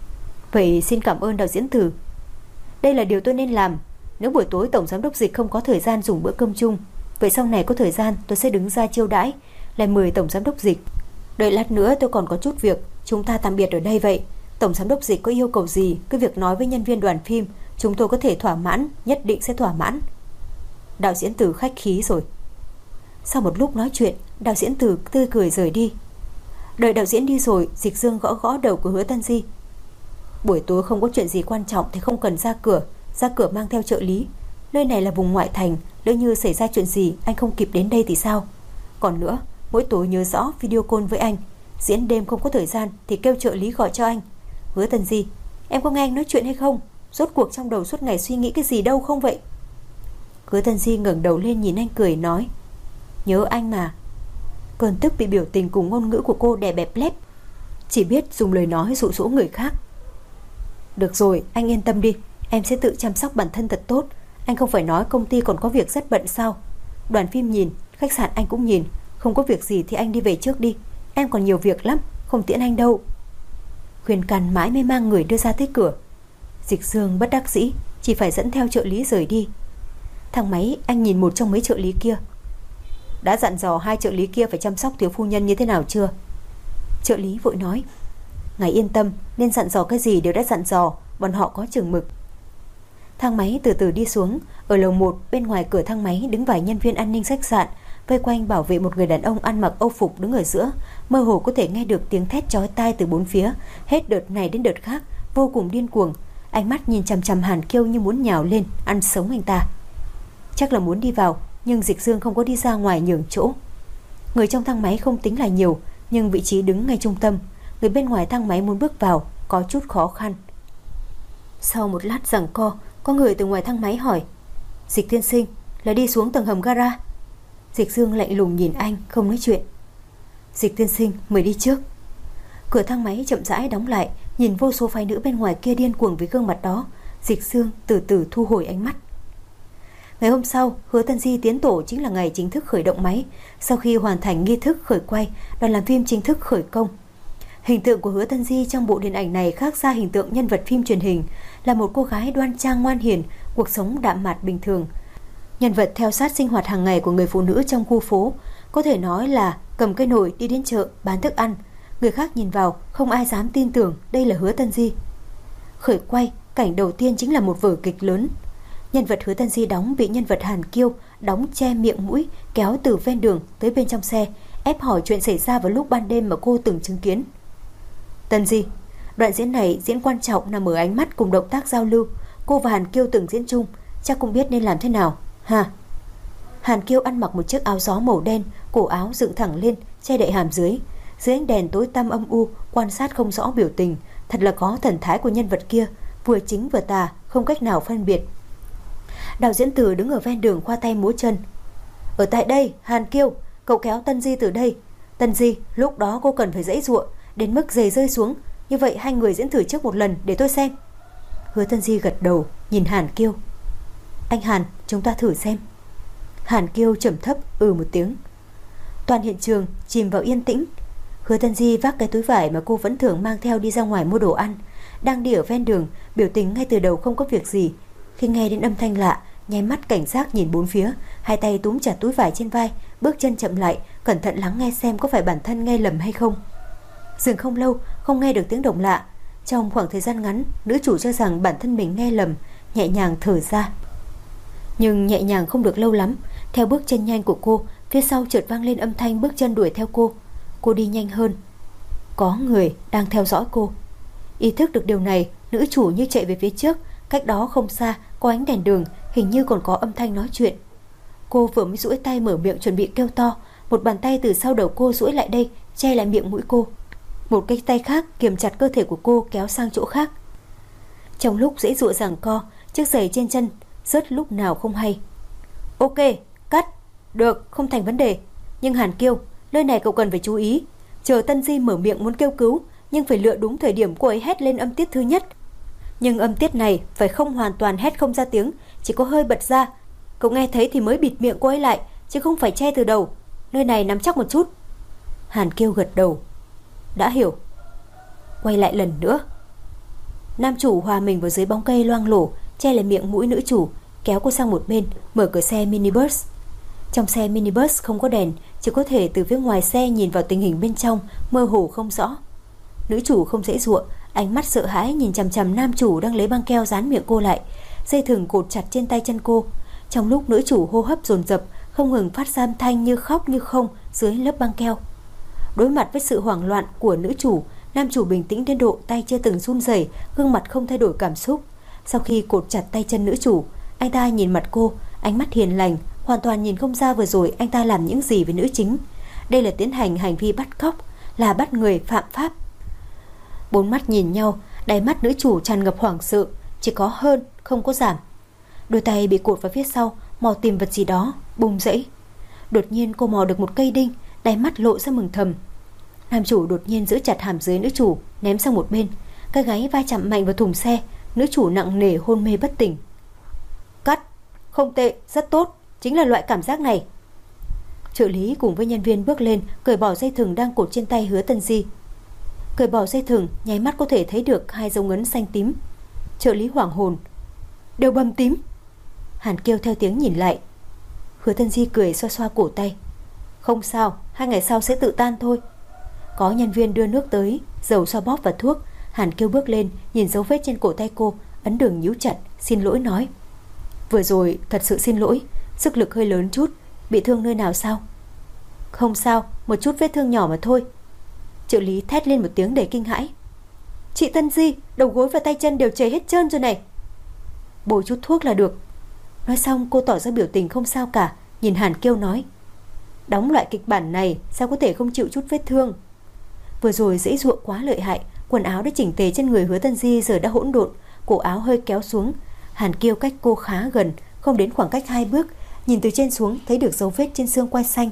Vậy xin cảm ơn đạo diễn Từ. Đây là điều tôi nên làm. Nếu buổi tối tổng giám đốc Dịch không có thời gian dùng bữa cơm chung, vậy sau này có thời gian tôi sẽ đứng ra chiêu đãi, lại mời tổng giám đốc Dịch. Đợi lát nữa tôi còn có chút việc, chúng ta tạm biệt ở đây vậy. Tổng giám đốc Dịch có yêu cầu gì cứ việc nói với nhân viên đoàn phim, chúng tôi có thể thỏa mãn, nhất định sẽ thỏa mãn. Đạo diễn Từ khách khí rồi. Sau một lúc nói chuyện, đạo diễn Từ tươi cười rời đi. Đợi đạo diễn đi rồi, Dịch Dương gõ gõ đầu của Hứa Tân Di. Buổi tối không có chuyện gì quan trọng thì không cần ra cửa mang theo trợ lý. Nơi này là vùng ngoại thành, lỡ như xảy ra chuyện gì anh không kịp đến đây thì sao? Còn nữa, mỗi tối nhớ rõ video call với anh. Diễn đêm không có thời gian thì kêu trợ lý gọi cho anh. Hứa Tân Di, em có nghe anh nói chuyện hay không? Rốt cuộc trong đầu suốt ngày suy nghĩ cái gì đâu không vậy? Hứa Tân Di ngẩng đầu lên nhìn anh cười nói, nhớ anh mà. Cơn tức bị biểu tình cùng ngôn ngữ của cô đè bẹp lép, chỉ biết dùng lời nói dụ dỗ người khác. Được rồi, anh yên tâm đi, em sẽ tự chăm sóc bản thân thật tốt. Anh không phải nói công ty còn có việc rất bận sao? Đoàn phim nhìn, khách sạn anh cũng nhìn. Không có việc gì thì anh đi về trước đi. Em còn nhiều việc lắm, không tiễn anh đâu. Khuyên can mãi mới mang người đưa ra tới cửa. Dịch Dương bất đắc dĩ, chỉ phải dẫn theo trợ lý rời đi. Thang máy anh nhìn một trong mấy trợ lý kia. Đã dặn dò hai trợ lý kia phải chăm sóc thiếu phu nhân như thế nào chưa? Trợ lý vội nói, ngài yên tâm, nên dặn dò cái gì đều đã dặn dò, bọn họ có chừng mực. Thang máy từ từ đi xuống. Ở lầu 1, bên ngoài cửa thang máy đứng vài nhân viên an ninh khách sạn, vây quanh bảo vệ một người đàn ông ăn mặc âu phục đứng ở giữa. Mơ hồ có thể nghe được tiếng thét chói tai từ bốn phía, hết đợt này đến đợt khác, vô cùng điên cuồng. Ánh mắt nhìn chằm chằm Hàn Kiêu như muốn nhào lên ăn sống anh ta. Chắc là muốn đi vào, nhưng Dịch Dương không có đi ra ngoài nhường chỗ. Người trong thang máy không tính là nhiều, nhưng vị trí đứng ngay trung tâm. Người bên ngoài thang máy muốn bước vào có chút khó khăn. Sau một lát giằng co, có người từ ngoài thang máy hỏi, Dịch tiên sinh, là đi xuống tầng hầm gara? Dịch Dương lạnh lùng nhìn anh, không nói chuyện. Dịch tiên sinh, mời đi trước. Cửa thang máy chậm rãi đóng lại. Nhìn vô số phái nữ bên ngoài kia điên cuồng với gương mặt đó, Dịch Dương từ từ thu hồi ánh mắt. Ngày hôm sau, Hứa Tân Di tiến tổ chính là ngày chính thức khởi động máy. Sau khi hoàn thành nghi thức khởi quay, đoàn làm phim chính thức khởi công. Hình tượng của Hứa Tân Di trong bộ điện ảnh này khác xa hình tượng nhân vật phim truyền hình, là một cô gái đoan trang ngoan hiền, cuộc sống đạm mạc bình thường. Nhân vật theo sát sinh hoạt hàng ngày của người phụ nữ trong khu phố, có thể nói là cầm cây nồi đi đến chợ bán thức ăn. Người khác nhìn vào không ai dám tin tưởng đây là Hứa Tân Di. Khởi quay, cảnh đầu tiên chính là một vở kịch lớn. Nhân vật Hứa Tân Di đóng bị nhân vật Hàn Kiêu đóng che miệng mũi, kéo từ ven đường tới bên trong xe, ép hỏi chuyện xảy ra vào lúc ban đêm mà cô từng chứng kiến. Tân Di, đoạn diễn này diễn quan trọng nằm ở ánh mắt cùng động tác giao lưu. Cô và Hàn Kiêu từng diễn chung, chắc cũng biết nên làm thế nào ha. Hàn Kiêu ăn mặc một chiếc áo gió màu đen, cổ áo dựng thẳng lên, che đậy hàm dưới. Dưới ánh đèn tối tăm âm u, quan sát không rõ biểu tình. Thật là có thần thái của nhân vật kia, vừa chính vừa tà, không cách nào phân biệt. Đạo diễn Từ đứng ở ven đường khoa tay múa chân. Ở tại đây, Hàn Kiêu, cậu kéo Tân Di từ đây. Tân Di, lúc đó cô cần phải giãy giụa đến mức giày rơi xuống. Như vậy hai người diễn thử trước một lần để tôi xem. Hứa Tân Di gật đầu, nhìn Hàn Kiêu. Anh Hàn, chúng ta thử xem. Hàn Kiêu trầm thấp một tiếng. Toàn hiện trường chìm vào yên tĩnh. Hứa Tân Di vác cái túi vải mà cô vẫn thường mang theo đi ra ngoài mua đồ ăn, đang đi ở ven đường, biểu tình ngay từ đầu không có việc gì. Khi nghe đến âm thanh lạ, nháy mắt cảnh giác nhìn bốn phía, hai tay túm chặt túi vải trên vai, bước chân chậm lại, cẩn thận lắng nghe xem có phải bản thân nghe lầm hay không. Dừng không lâu, không nghe được tiếng động lạ. Trong khoảng thời gian ngắn, nữ chủ cho rằng bản thân mình nghe lầm, nhẹ nhàng thở ra. Nhưng nhẹ nhàng không được lâu lắm. Theo bước chân nhanh của cô, phía sau chợt vang lên âm thanh bước chân đuổi theo cô. Cô đi nhanh hơn. Có người đang theo dõi cô. Ý thức được điều này, nữ chủ như chạy về phía trước. Cách đó không xa có ánh đèn đường, hình như còn có âm thanh nói chuyện. Cô vừa mới duỗi tay mở miệng chuẩn bị kêu to, một bàn tay từ sau đầu cô duỗi lại đây, che lại miệng mũi cô. Một cái tay khác kiềm chặt cơ thể của cô kéo sang chỗ khác. Trong lúc giãy giụa giằng co, chiếc giày trên chân rớt lúc nào không hay. Ok, cắt. Được, không thành vấn đề. Nhưng Hàn Kiêu, nơi này cậu cần phải chú ý. Chờ Tân Di mở miệng muốn kêu cứu, nhưng phải lựa đúng thời điểm cô ấy hét lên âm tiết thứ nhất. Nhưng âm tiết này phải không hoàn toàn hét không ra tiếng, chỉ có hơi bật ra. Cậu nghe thấy thì mới bịt miệng cô ấy lại, chứ không phải che từ đầu. Nơi này nắm chắc một chút. Hàn Kiêu gật đầu. Đã hiểu. Quay lại lần nữa. Nam chủ hòa mình vào dưới bóng cây loang lổ, che lại miệng mũi nữ chủ, kéo cô sang một bên, mở cửa xe minibus. Trong xe minibus không có đèn, chỉ có thể từ phía ngoài xe nhìn vào tình hình bên trong, mơ hồ không rõ. Nữ chủ không dễ dụa, ánh mắt sợ hãi nhìn chằm chằm nam chủ đang lấy băng keo dán miệng cô lại, dây thừng cột chặt trên tay chân cô. Trong lúc nữ chủ hô hấp dồn dập, không ngừng phát ra âm thanh như khóc như không dưới lớp băng keo. Đối mặt với sự hoảng loạn của nữ chủ, nam chủ bình tĩnh đến độ tay chưa từng run rẩy, gương mặt không thay đổi cảm xúc. Sau khi cột chặt tay chân nữ chủ, anh ta nhìn mặt cô, ánh mắt hiền lành, hoàn toàn nhìn không ra vừa rồi anh ta làm những gì với nữ chính. Đây là tiến hành hành vi bắt cóc, là bắt người phạm pháp. Bốn mắt nhìn nhau, đáy mắt nữ chủ tràn ngập hoảng sợ, chỉ có hơn, không có giảm. Đôi tay bị cột vào phía sau, mò tìm vật gì đó, bùng rẫy. Đột nhiên cô mò được một cây đinh, đáy mắt lộ ra mừng thầm. Nam chủ đột nhiên giữ chặt hàm dưới nữ chủ, ném sang một bên. Cái gáy va chạm mạnh vào thùng xe, nữ chủ nặng nề hôn mê bất tỉnh. Cắt, không tệ, rất tốt, chính là loại cảm giác này. Trợ lý cùng với nhân viên bước lên, cởi bỏ dây thừng đang cột trên tay Hứa Tân Di. Cởi bỏ dây thừng, nháy mắt có thể thấy được 2 dấu ngấn xanh tím. Trợ lý hoảng hồn. Đều bầm tím. Hàn Kiêu theo tiếng nhìn lại. Hứa Tân Di cười xoa xoa cổ tay. Không sao, 2 ngày sau sẽ tự tan thôi. Có nhân viên đưa nước tới, dầu xoa bóp và thuốc. Hàn Kiêu bước lên, nhìn dấu vết trên cổ tay cô, ấn đường nhíu chặt, xin lỗi nói. Vừa rồi thật sự xin lỗi, sức lực hơi lớn chút. Bị thương nơi nào sao? Không sao, một chút vết thương nhỏ mà thôi. Trợ lý thét lên một tiếng đầy kinh hãi. Chị Tân Di, đầu gối và tay chân đều chảy hết trơn rồi này. Bôi chút thuốc là được. Nói xong cô tỏ ra biểu tình không sao cả, nhìn Hàn Kiêu nói. Đóng loại kịch bản này sao có thể không chịu chút vết thương. Vừa rồi giãy giụa quá lợi hại, quần áo đã chỉnh tề trên người Hứa Tân Di giờ đã hỗn độn, cổ áo hơi kéo xuống. Hàn Kiêu cách cô khá gần, không đến khoảng cách 2 bước, nhìn từ trên xuống thấy được dấu vết trên xương quai xanh.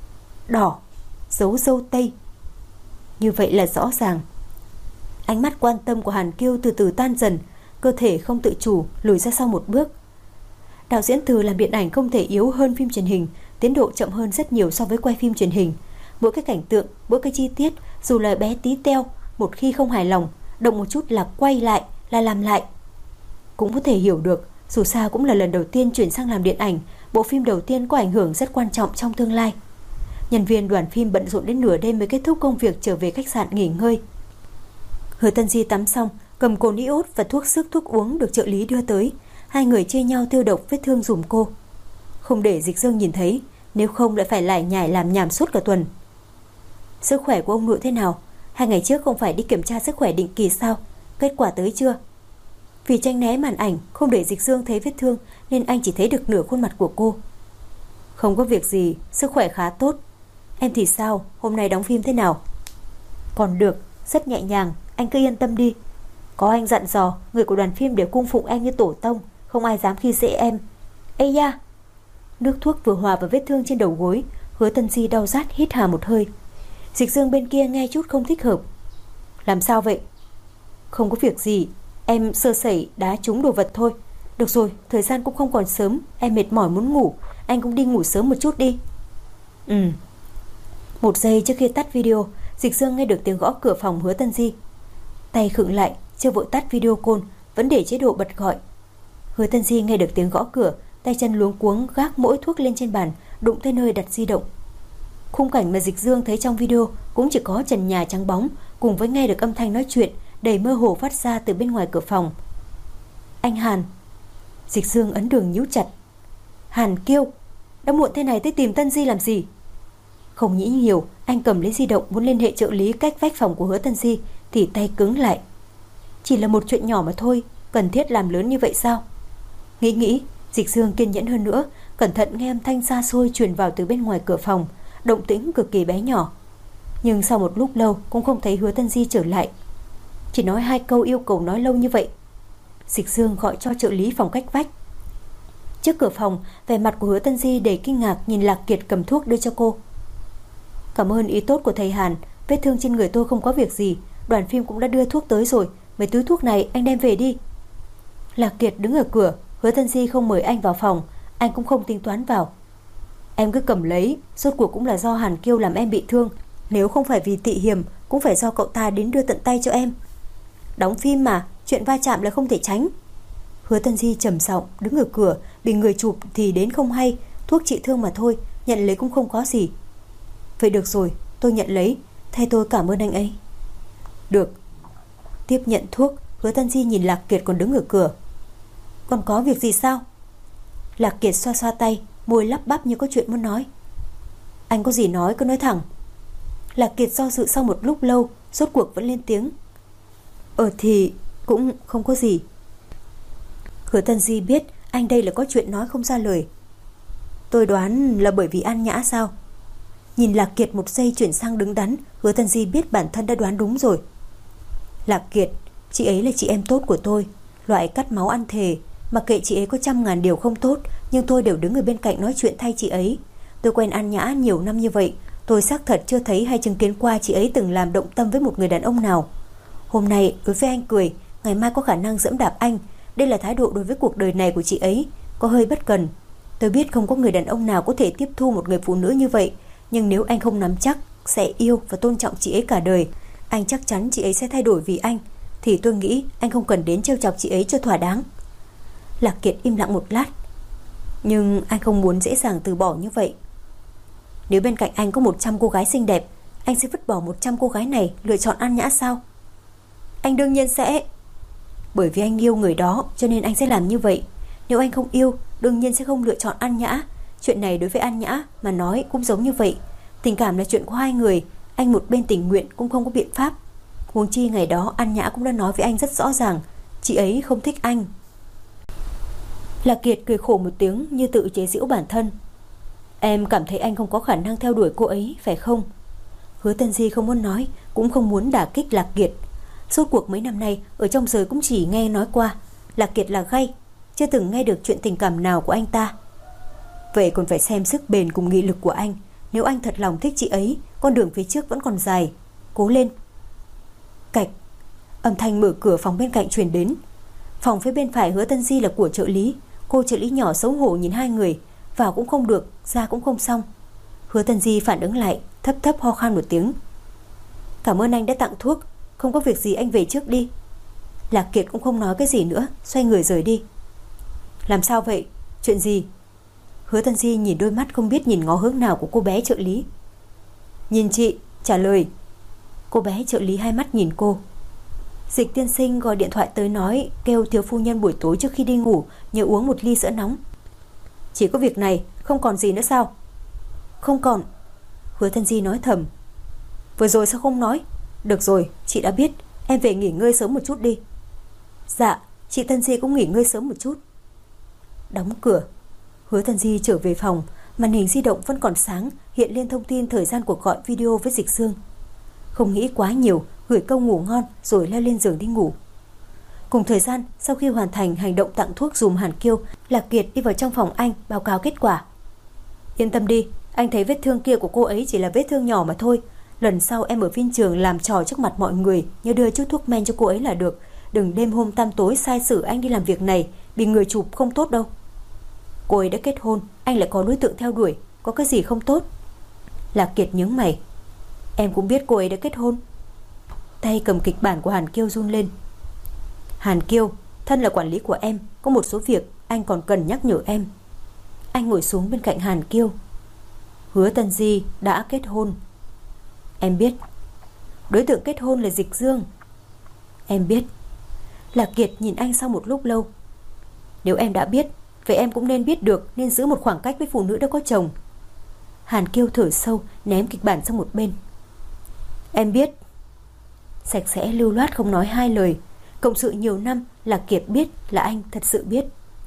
Đỏ, dấu dâu tây. Như vậy là rõ ràng. Ánh mắt quan tâm của Hàn Kiêu từ từ tan dần, cơ thể không tự chủ lùi ra sau một bước. Đạo diễn Từ làm điện ảnh không thể yếu hơn phim truyền hình, tiến độ chậm hơn rất nhiều so với quay phim truyền hình. Mỗi cái cảnh tượng, mỗi cái chi tiết, dù là bé tí teo, một khi không hài lòng, động một chút là quay lại, là làm lại. Cũng có thể hiểu được, dù sao cũng là lần đầu tiên chuyển sang làm điện ảnh, bộ phim đầu tiên có ảnh hưởng rất quan trọng trong tương lai. Nhân viên đoàn phim bận rộn đến nửa đêm mới kết thúc công việc, trở về khách sạn nghỉ ngơi. Hứa Tân Di tắm xong, cầm cồn iốt và thuốc sức thuốc uống được trợ lý đưa tới. 2 người chia nhau tiêu độc vết thương dùm cô. Không để Dịch Dương nhìn thấy, nếu không lại phải lải nhải làm nhảm suốt cả tuần. Sức khỏe của ông nội thế nào? 2 ngày trước không phải đi kiểm tra sức khỏe định kỳ sao? Kết quả tới chưa? Vì tranh né màn ảnh, không để Dịch Dương thấy vết thương, nên anh chỉ thấy được nửa khuôn mặt của cô. Không có việc gì, sức khỏe khá tốt. Em thì sao? Hôm nay đóng phim thế nào? Còn được, rất nhẹ nhàng, anh cứ yên tâm đi. Có anh dặn dò, người của đoàn phim đều cung phụng em như tổ tông, không ai dám khi dễ em. Ây da! Nước thuốc vừa hòa vào vết thương trên đầu gối, Hứa Tân Di đau rát hít hà một hơi. Dịch Dương bên kia nghe chút không thích hợp. Làm sao vậy? Không có việc gì, em sơ sẩy đá trúng đồ vật thôi. Được rồi, thời gian cũng không còn sớm, em mệt mỏi muốn ngủ, anh cũng đi ngủ sớm một chút đi. Một giây trước khi tắt video, Dịch Dương nghe được tiếng gõ cửa phòng Hứa Tân Di. Tay khựng lại, chưa vội tắt video call, vẫn để chế độ bật gọi. Hứa Tân Di nghe được tiếng gõ cửa, tay chân luống cuống gác mỗi thuốc lên trên bàn, đụng tới nơi đặt di động. Khung cảnh mà Dịch Dương thấy trong video cũng chỉ có trần nhà trắng bóng, cùng với nghe được âm thanh nói chuyện đầy mơ hồ phát ra từ bên ngoài cửa phòng. Anh Hàn. Dịch Dương ấn đường nhíu chặt. Hàn Kiêu, đã muộn thế này tới tìm Tân Di làm gì? Không nghĩ nhiều, anh cầm lấy di động muốn liên hệ trợ lý cách vách phòng của Hứa Tân Di thì tay cứng lại. Chỉ là một chuyện nhỏ mà thôi, cần thiết làm lớn như vậy sao? Nghĩ, Dịch Dương kiên nhẫn hơn nữa, cẩn thận nghe âm thanh xa xôi truyền vào từ bên ngoài cửa phòng, động tĩnh cực kỳ bé nhỏ. Nhưng sau một lúc lâu cũng không thấy Hứa Tân Di trở lại. Chỉ nói 2 câu yêu cầu nói lâu như vậy. Dịch Dương gọi cho trợ lý phòng cách vách. Trước cửa phòng, vẻ mặt của Hứa Tân Di đầy kinh ngạc nhìn Lạc Kiệt cầm thuốc đưa cho cô. Cảm ơn ý tốt của thầy Hàn, vết thương trên người tôi không có việc gì, đoàn phim cũng đã đưa thuốc tới rồi, mấy túi thuốc này anh đem về đi. Lạc Kiệt đứng ở cửa, Hứa Tân Di không mời anh vào phòng, anh cũng không tính toán vào. Em cứ cầm lấy, rốt cuộc cũng là do Hàn Kiêu làm em bị thương, nếu không phải vì Tị Hiềm cũng phải do cậu ta đến đưa tận tay cho em. Đóng phim mà, chuyện va chạm là không thể tránh. Hứa Tân Di trầm giọng đứng ở cửa, bị người chụp thì đến không hay, thuốc trị thương mà thôi, nhận lấy cũng không có gì. Vậy được rồi, tôi nhận lấy, thay tôi cảm ơn anh ấy. Được. Tiếp nhận thuốc, Hứa Tân Di nhìn Lạc Kiệt còn đứng ở cửa. Còn có việc gì sao? Lạc Kiệt xoa xoa tay, môi lắp bắp như có chuyện muốn nói. Anh có gì nói cứ nói thẳng. Lạc Kiệt do dự sau một lúc lâu, rốt cuộc vẫn lên tiếng. Thì cũng không có gì. Hứa Tân Di biết anh đây là có chuyện nói không ra lời. Tôi đoán là bởi vì An Nhã sao? Nhìn Lạc Kiệt một giây chuyển sang đứng đắn, Hứa Tân Di biết bản thân đã đoán đúng rồi. Lạc Kiệt, chị ấy là chị em tốt của tôi, Loại cắt máu ăn thề, mặc kệ chị ấy có 100.000 điều không tốt, nhưng tôi đều đứng ở bên cạnh nói chuyện thay chị ấy. Tôi quen An Nhã nhiều năm như vậy, tôi xác thật chưa thấy hay chứng kiến qua chị ấy từng làm động tâm với một người đàn ông nào. Hôm nay đối với anh cười, ngày mai có khả năng giẫm đạp anh. Đây là thái độ đối với cuộc đời này của chị ấy, có hơi bất cần. Tôi biết không có người đàn ông nào có thể tiếp thu một người phụ nữ như vậy, nhưng nếu anh không nắm chắc sẽ yêu và tôn trọng chị ấy cả đời, anh chắc chắn chị ấy sẽ thay đổi vì anh, thì tôi nghĩ anh không cần đến trêu chọc chị ấy cho thỏa đáng. Lạc Kiệt im lặng một lát. Nhưng anh không muốn dễ dàng từ bỏ như vậy. Nếu bên cạnh anh có 100 cô gái xinh đẹp, anh sẽ vứt bỏ 100 cô gái này lựa chọn An Nhã sao? Anh đương nhiên sẽ. Bởi vì anh yêu người đó cho nên anh sẽ làm như vậy. Nếu anh không yêu, đương nhiên sẽ không lựa chọn An Nhã. Chuyện này đối với An Nhã mà nói cũng giống như vậy. Tình cảm là chuyện của hai người, anh một bên tình nguyện cũng không có biện pháp. Huống chi ngày đó An Nhã cũng đã nói với anh rất rõ ràng, chị ấy không thích anh. Lạc Kiệt cười khổ một tiếng như tự chế giễu bản thân. Em cảm thấy anh không có khả năng theo đuổi cô ấy, phải không? Hứa Tân Di không muốn nói, cũng không muốn đả kích Lạc Kiệt. Suốt cuộc mấy năm nay ở trong giới cũng chỉ nghe nói qua Lạc Kiệt là gay, chưa từng nghe được chuyện tình cảm nào của anh ta. Vậy còn phải xem sức bền cùng nghị lực của anh. Nếu anh thật lòng thích chị ấy, con đường phía trước vẫn còn dài. Cố lên. Cạch. Âm thanh mở cửa phòng bên cạnh truyền đến. Phòng phía bên phải Hứa Tân Di là của trợ lý. Cô trợ lý nhỏ xấu hổ nhìn hai người, vào cũng không được, ra cũng không xong. Hứa Tân Di phản ứng lại, thấp thấp ho khan một tiếng. Cảm ơn anh đã tặng thuốc, không có việc gì anh về trước đi. Lạc Kiệt cũng không nói cái gì nữa, xoay người rời đi. Làm sao vậy? Chuyện gì? Hứa Tân Di nhìn đôi mắt không biết nhìn ngó hướng nào của cô bé trợ lý. Nhìn chị, trả lời. Cô bé trợ lý hai mắt nhìn cô. Dịch tiên sinh gọi điện thoại tới nói kêu thiếu phu nhân buổi tối trước khi đi ngủ nhớ uống một ly sữa nóng. Chỉ có việc này, không còn gì nữa sao? Không còn. Hứa Tân Di nói thầm. Vừa rồi sao không nói? Được rồi, chị đã biết, em về nghỉ ngơi sớm một chút đi. Dạ, chị Tân Di cũng nghỉ ngơi sớm một chút. Đóng cửa, Hứa Tân Di trở về phòng. Màn hình di động vẫn còn sáng, hiện lên thông tin thời gian cuộc gọi video với Dịch Dương. Không nghĩ quá nhiều, gửi câu ngủ ngon rồi leo lên giường đi ngủ. Cùng thời gian, sau khi hoàn thành hành động tặng thuốc dùm Hàn Kiêu, Lạc Kiệt đi vào trong phòng anh báo cáo kết quả. Yên tâm đi, anh thấy vết thương kia của cô ấy chỉ là vết thương nhỏ mà thôi. Lần sau em ở phim trường làm trò trước mặt mọi người, nhớ đưa chút thuốc men cho cô ấy là được. Đừng đêm hôm tăm tối sai sử anh đi làm việc này, bị người chụp không tốt đâu. Cô ấy đã kết hôn, anh lại có đối tượng theo đuổi, có cái gì không tốt? Lạc Kiệt nhướng mày. Em cũng biết cô ấy đã kết hôn. Tay cầm kịch bản của Hàn Kiêu run lên. Hàn Kiêu, thân là quản lý của em, có một số việc anh còn cần nhắc nhở em. Anh ngồi xuống bên cạnh Hàn Kiêu. Hứa Tân Di đã kết hôn. Em biết. Đối tượng kết hôn là Dịch Dương. Em biết. Lạc Kiệt nhìn anh sau một lúc lâu. Nếu em đã biết, vậy em cũng nên biết được nên giữ một khoảng cách với phụ nữ đã có chồng. Hàn Kiêu thở sâu, ném kịch bản sang một bên. Em biết. Sạch sẽ lưu loát không nói hai lời. Cộng sự nhiều năm, Lạc Kiệt biết là anh thật sự biết.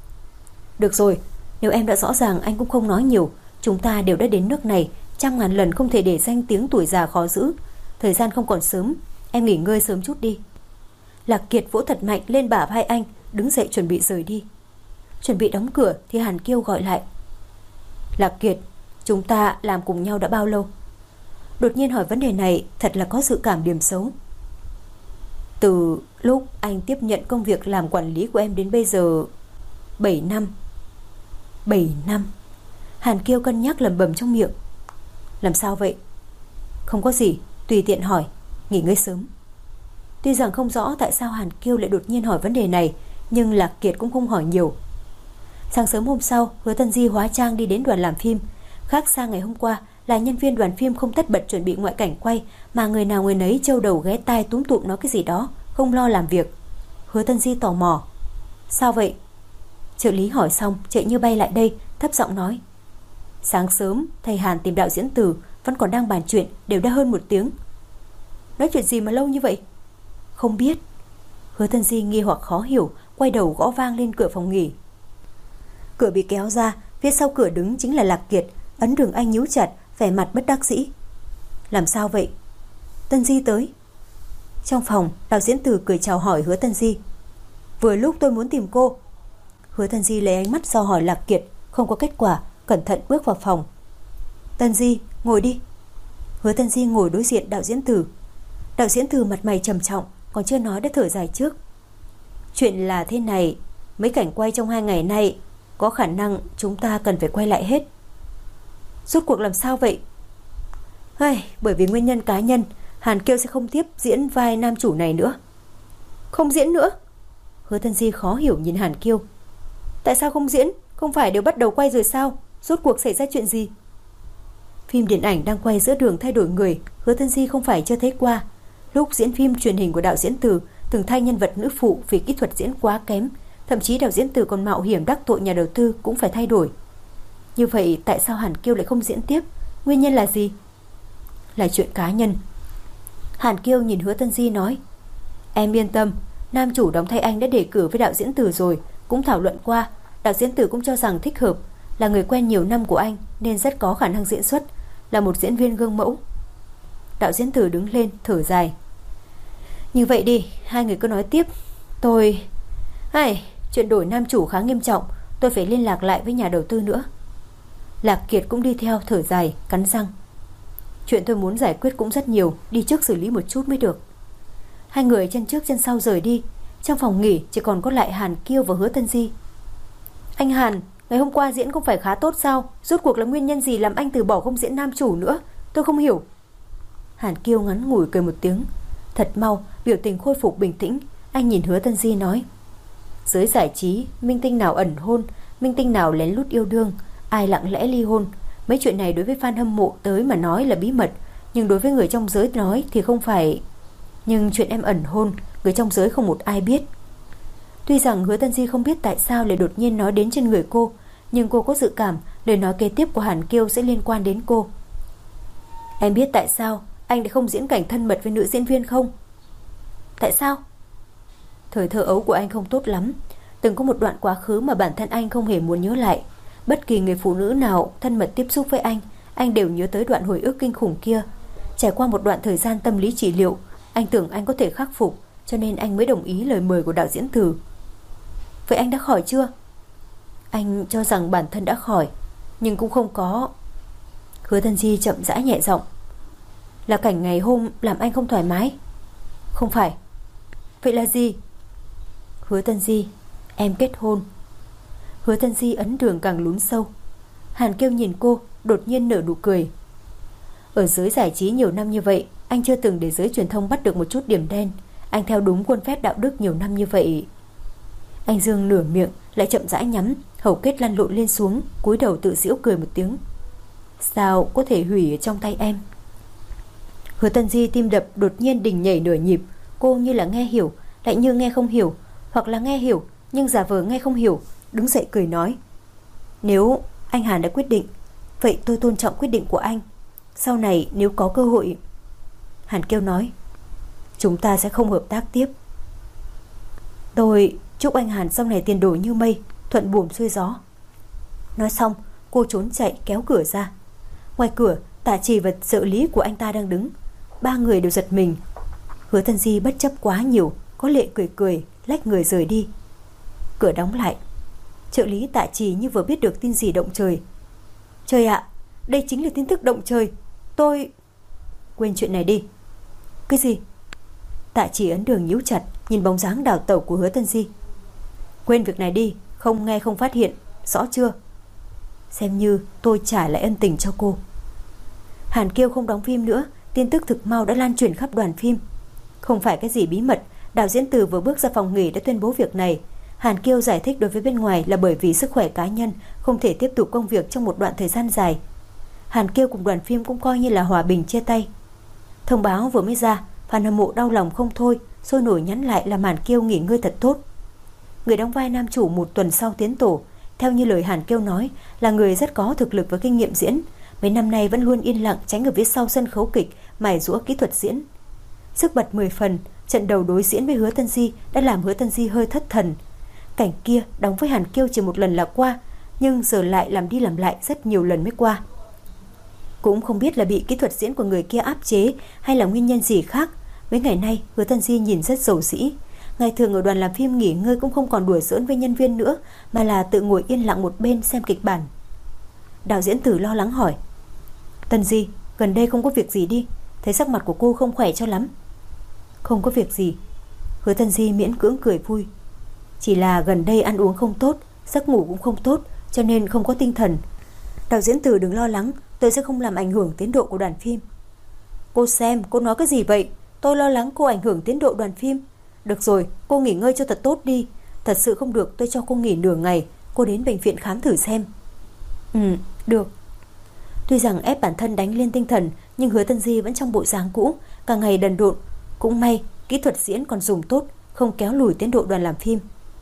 Được rồi, nếu em đã rõ ràng anh cũng không nói nhiều. Chúng ta đều đã đến nước này, 100.000 lần không thể để danh tiếng tuổi già khó giữ. Thời gian không còn sớm, em nghỉ ngơi sớm chút đi. Lạc Kiệt vỗ thật mạnh lên bả vai anh, đứng dậy chuẩn bị rời đi. Chuẩn bị đóng cửa thì Hàn Kiêu gọi lại. Lạc Kiệt, chúng ta làm cùng nhau đã bao lâu? Đột nhiên hỏi vấn đề này thật là có dự cảm điểm xấu. Từ lúc anh tiếp nhận công việc làm quản lý của em đến bây giờ 7 năm. 7 năm. Hàn Kiêu cân nhắc lẩm bẩm trong miệng. Làm sao vậy? Không có gì, tùy tiện hỏi, nghỉ ngơi sớm. Tuy rằng không rõ tại sao Hàn Kiêu lại đột nhiên hỏi vấn đề này, nhưng Lạc Kiệt cũng không hỏi nhiều. Sáng sớm hôm sau, Hứa Tân Di hóa trang đi đến đoàn làm phim. Khác sang ngày hôm qua là nhân viên đoàn phim không tất bật chuẩn bị ngoại cảnh quay, mà người nào người nấy trâu đầu ghé tai túm tụm nói cái gì đó, không lo làm việc. Hứa Tân Di tò mò. Sao vậy? Trợ lý hỏi xong chạy như bay lại đây, thấp giọng nói. Sáng sớm thầy Hàn tìm đạo diễn Từ, vẫn còn đang bàn chuyện, đều đã hơn 1 tiếng. Nói chuyện gì mà lâu như vậy? Không biết. Hứa Tân Di nghi hoặc khó hiểu, quay đầu gõ vang lên cửa phòng nghỉ. Cửa bị kéo ra, phía sau cửa đứng chính là Lạc Kiệt. Ấn Đường Anh nhíu chặt, vẻ mặt bất đắc dĩ. Làm sao vậy? Tân Di tới. Trong phòng, đạo diễn Từ cười chào hỏi Hứa Tân Di. Vừa lúc tôi muốn tìm cô. Hứa Tân Di lấy ánh mắt dò hỏi Lạc Kiệt, không có kết quả, cẩn thận bước vào phòng. Tân Di, ngồi đi. Hứa Tân Di ngồi đối diện đạo diễn Từ. Đạo diễn Từ mặt mày trầm trọng, còn chưa nói đã thở dài trước. Chuyện là thế này, mấy cảnh quay trong 2 ngày nay có khả năng chúng ta cần phải quay lại hết. Rốt cuộc làm sao vậy? Bởi vì nguyên nhân cá nhân, Hàn Kiêu sẽ không tiếp diễn vai nam chủ này nữa. Không diễn nữa? Hứa Tân Di khó hiểu nhìn Hàn Kiêu. Tại sao không diễn? Không phải đều bắt đầu quay rồi sao? Rốt cuộc xảy ra chuyện gì? Phim điện ảnh đang quay giữa đường thay đổi người, Hứa Tân Di không phải chưa thấy qua. Lúc diễn phim truyền hình của đạo diễn Từ từng thay nhân vật nữ phụ vì kỹ thuật diễn quá kém, thậm chí đạo diễn Từ còn mạo hiểm đắc tội nhà đầu tư cũng phải thay đổi. Như vậy tại sao Hàn Kiêu lại không diễn tiếp? Nguyên nhân là gì? Là chuyện cá nhân. Hàn Kiêu nhìn Hứa Tân Di nói, em yên tâm, nam chủ đóng thay anh đã đề cử với đạo diễn Từ rồi, cũng thảo luận qua. Đạo diễn Từ cũng cho rằng thích hợp, là người quen nhiều năm của anh nên rất có khả năng diễn xuất, là một diễn viên gương mẫu. Đạo diễn Từ đứng lên thở dài. Như vậy đi, hai người cứ nói tiếp. Chuyện đổi nam chủ khá nghiêm trọng, tôi phải liên lạc lại với nhà đầu tư nữa. Lạc Kiệt cũng đi theo thở dài, cắn răng. Chuyện tôi muốn giải quyết cũng rất nhiều, đi trước xử lý một chút mới được. Hai người chân trước chân sau rời đi. Trong phòng nghỉ chỉ còn có lại Hàn Kiêu và Hứa Tân Di. Anh Hàn, ngày hôm qua diễn không phải khá tốt sao? Rốt cuộc là nguyên nhân gì làm anh từ bỏ không diễn nam chủ nữa? Tôi không hiểu. Hàn Kiêu ngắn ngủi cười một tiếng. Thật mau, biểu tình khôi phục bình tĩnh. Anh nhìn Hứa Tân Di nói, giới giải trí, minh tinh nào ẩn hôn, minh tinh nào lén lút yêu đương, ai lặng lẽ ly hôn. Mấy chuyện này đối với fan hâm mộ tới mà nói là bí mật, nhưng đối với người trong giới nói thì không phải. Nhưng chuyện em ẩn hôn, người trong giới không một ai biết. Tuy rằng Hứa Tân Di không biết tại sao lại đột nhiên nói đến trên người cô, nhưng cô có dự cảm lời nói kế tiếp của Hàn Kiêu sẽ liên quan đến cô. Em biết tại sao anh lại không diễn cảnh thân mật với nữ diễn viên không? Tại sao? Thời thơ ấu của anh không tốt lắm. Từng có một đoạn quá khứ mà bản thân anh không hề muốn nhớ lại. Bất kỳ người phụ nữ nào thân mật tiếp xúc với anh đều nhớ tới đoạn hồi ức kinh khủng kia. Trải qua một đoạn thời gian tâm lý trị liệu, anh tưởng anh có thể khắc phục, cho nên anh mới đồng ý lời mời của đạo diễn Từ. Vậy anh đã khỏi chưa? Anh cho rằng bản thân đã khỏi, nhưng cũng không có. Hứa Tân Di chậm rãi nhẹ giọng. Là cảnh ngày hôm làm anh không thoải mái? Không phải. Vậy là gì? Hứa Tân Di, em kết hôn. Hứa Tân Di ấn đường càng lún sâu. Hàn Kiêu nhìn cô, đột nhiên nở nụ cười. Ở giới giải trí nhiều năm như vậy, anh chưa từng để giới truyền thông bắt được một chút điểm đen. Anh theo đúng khuôn phép đạo đức nhiều năm như vậy. Anh dương nửa miệng, lại chậm rãi nhắm, hầu kết lăn lộn lên xuống, cúi đầu tự giễu cười một tiếng. Sao có thể hủy ở trong tay em? Hứa Tân Di tim đập đột nhiên đình nhảy nửa nhịp. Cô như là nghe hiểu, lại như nghe không hiểu, hoặc là nghe hiểu nhưng giả vờ nghe không hiểu. Đứng dậy cười nói, nếu anh Hàn đã quyết định, vậy tôi tôn trọng quyết định của anh. Sau này nếu có cơ hội. Hàn Kiêu nói, chúng ta sẽ không hợp tác tiếp. Tôi chúc anh Hàn sau này tiền đồ như mây, thuận buồm xuôi gió. Nói xong, cô trốn chạy kéo cửa ra. Ngoài cửa, Tạ Trì và trợ lý của anh ta đang đứng. Ba người đều giật mình. Hứa Tân Di bất chấp quá nhiều, có lệ cười cười, lách người rời đi. Cửa đóng lại. Trợ lý Tạ Trì như vừa biết được tin gì động trời. Trời ạ, đây chính là tin tức động trời. Tôi... Quên chuyện này đi. Cái gì? Tạ Trì ấn đường nhíu chặt, nhìn bóng dáng đào tẩu của Hứa Tân Di. Quên việc này đi, không nghe không phát hiện, rõ chưa? Xem như tôi trả lại ân tình cho cô. Hàn Kiêu không đóng phim nữa. Tin tức thực mau đã lan truyền khắp đoàn phim. Không phải cái gì bí mật. Đạo diễn Từ vừa bước ra phòng nghỉ đã tuyên bố việc này. Hàn Kiêu giải thích đối với bên ngoài là bởi vì sức khỏe cá nhân, không thể tiếp tục công việc trong một đoạn thời gian dài. Hàn Kiêu cùng đoàn phim cũng coi như là hòa bình chia tay. Thông báo vừa mới ra, fan hâm mộ đau lòng không thôi, sôi nổi nhắn lại làm Hàn Kiêu nghỉ ngơi thật tốt. Người đóng vai nam chủ một tuần sau tiến tổ, theo như lời Hàn Kiêu nói, là người rất có thực lực và kinh nghiệm diễn. Mấy năm nay vẫn luôn yên lặng tránh ở phía sau sân khấu kịch, mài giũa kỹ thuật diễn. Sức bật 10 phần, trận đầu đối diễn với Hứa Tân Di đã làm Hứa Tân Di hơi thất thần. Cảnh kia đóng với Hàn Kiêu chỉ một lần là qua, nhưng giờ lại làm đi làm lại rất nhiều lần mới qua. Cũng không biết là bị kỹ thuật diễn của người kia áp chế hay là nguyên nhân gì khác. Mấy ngày nay Hứa Tân Di nhìn rất dầu dĩ. Ngày thường ở đoàn làm phim nghỉ ngơi cũng không còn đùa giỡn với nhân viên nữa, mà là tự ngồi yên lặng một bên xem kịch bản. Đạo diễn Tử lo lắng hỏi: Tân Di, gần đây không có việc gì đi? Thấy sắc mặt của cô không khỏe cho lắm. Không có việc gì. Hứa Tân Di miễn cưỡng cười vui. Chỉ là gần đây ăn uống không tốt, giấc ngủ cũng không tốt, cho nên không có tinh thần. Đạo diễn Tử đừng lo lắng, tôi sẽ không làm ảnh hưởng tiến độ của đoàn phim. Cô xem, cô nói cái gì vậy? Tôi lo lắng cô ảnh hưởng tiến độ đoàn phim. Được rồi, cô nghỉ ngơi cho thật tốt đi. Thật sự không được tôi cho cô nghỉ nửa ngày. Cô đến bệnh viện khám thử xem. Được. Tuy rằng ép bản thân đánh lên tinh thần, nhưng Hứa Tân Di vẫn trong bộ dáng cũ, cả ngày đần độn. Cũng may kỹ thuật diễn còn dùng tốt, không kéo lùi tiến độ đoàn làm phim.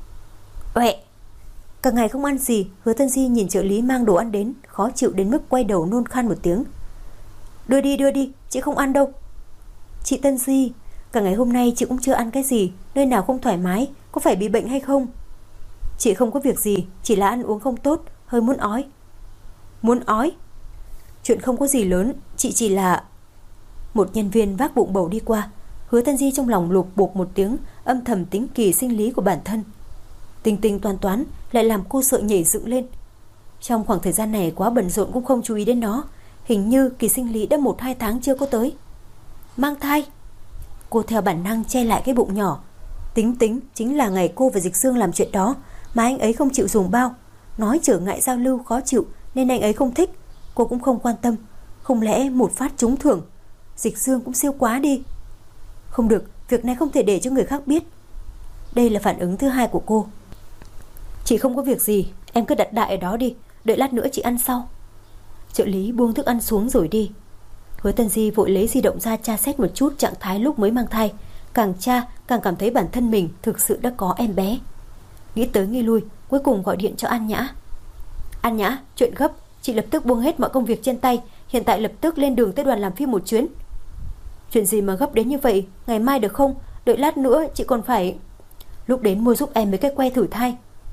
Uệ. Cả ngày không ăn gì, Hứa Tân Di nhìn trợ lý mang đồ ăn đến, khó chịu đến mức quay đầu nôn khan một tiếng. Đưa đi, chị không ăn đâu. Chị Tân Di, cả ngày hôm nay chị cũng chưa ăn cái gì, nơi nào không thoải mái, có phải bị bệnh hay không? Chị không có việc gì, chỉ là ăn uống không tốt, hơi muốn ói. Muốn ói? Chuyện không có gì lớn, chị chỉ là... Một nhân viên vác bụng bầu đi qua. Hứa Tân Di trong lòng lục bục một tiếng, âm thầm tính kỳ sinh lý của bản thân. Tình tình toán toán lại làm cô sợ nhảy dựng lên. Trong khoảng thời gian này quá bận rộn cũng không chú ý đến nó. Hình như kỳ sinh lý đã 1-2 tháng chưa có tới. Mang thai. Cô theo bản năng che lại cái bụng nhỏ. Tính chính là ngày cô và Dịch Dương làm chuyện đó mà anh ấy không chịu dùng bao, nói trở ngại giao lưu khó chịu nên anh ấy không thích. Cô cũng không quan tâm. Không lẽ một phát trúng thưởng? Dịch Dương cũng siêu quá đi. Không được, việc này không thể để cho người khác biết. Đây là phản ứng thứ hai của cô. Chị không có việc gì, em cứ đặt đại ở đó đi, đợi lát nữa chị ăn sau. Trợ lý buông thức ăn xuống rồi đi. Hứa Tân Di vội lấy di động ra tra xét một chút trạng thái lúc mới mang thai. Càng tra càng cảm thấy bản thân mình thực sự đã có em bé. Nghĩ tới nghĩ lui, cuối cùng gọi điện cho An Nhã. An Nhã, chuyện gấp, chị lập tức buông hết mọi công việc trên tay, hiện tại lập tức lên đường tới đoàn làm phim một chuyến. Chuyện gì mà gấp đến như vậy? Ngày mai được không? Đợi lát nữa chị còn phải... Lúc đến mua giúp em mấy cái que thử thai.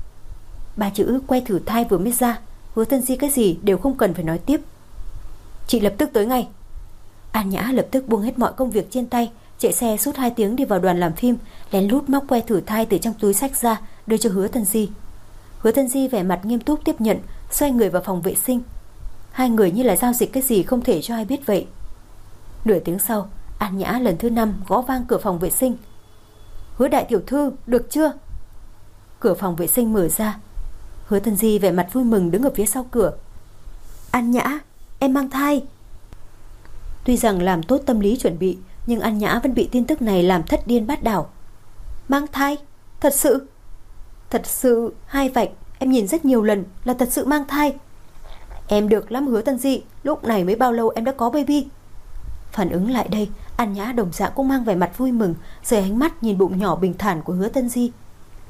3 chữ que thử thai vừa mới ra, Hứa Tân Di cái gì đều không cần phải nói tiếp. Chị lập tức tới ngay. An Nhã lập tức buông hết mọi công việc trên tay, chạy xe suốt 2 tiếng đi vào đoàn làm phim, lén lút móc que thử thai từ trong túi xách ra đưa cho Hứa Tân Di. Hứa Tân Di vẻ mặt nghiêm túc tiếp nhận, xoay người vào phòng vệ sinh. Hai người như là giao dịch cái gì không thể cho ai biết vậy. Nửa tiếng sau, An Nhã lần thứ 5 gõ vang cửa phòng vệ sinh. Hứa đại tiểu thư, được chưa? Cửa phòng vệ sinh mở ra. Hứa Tân Di vẻ mặt vui mừng đứng ở phía sau cửa. An Nhã, em mang thai. Tuy rằng làm tốt tâm lý chuẩn bị, nhưng An Nhã vẫn bị tin tức này làm thất điên bát đảo. Mang thai? Thật sự? Thật sự, 2 vạch, em nhìn rất nhiều lần là thật sự mang thai. Em được lắm Hứa Tân Di, lúc này mới bao lâu em đã có baby. Phản ứng lại đây, An Nhã đồng dạng cũng mang vẻ mặt vui mừng, rời ánh mắt nhìn bụng nhỏ bình thản của Hứa Tân Di.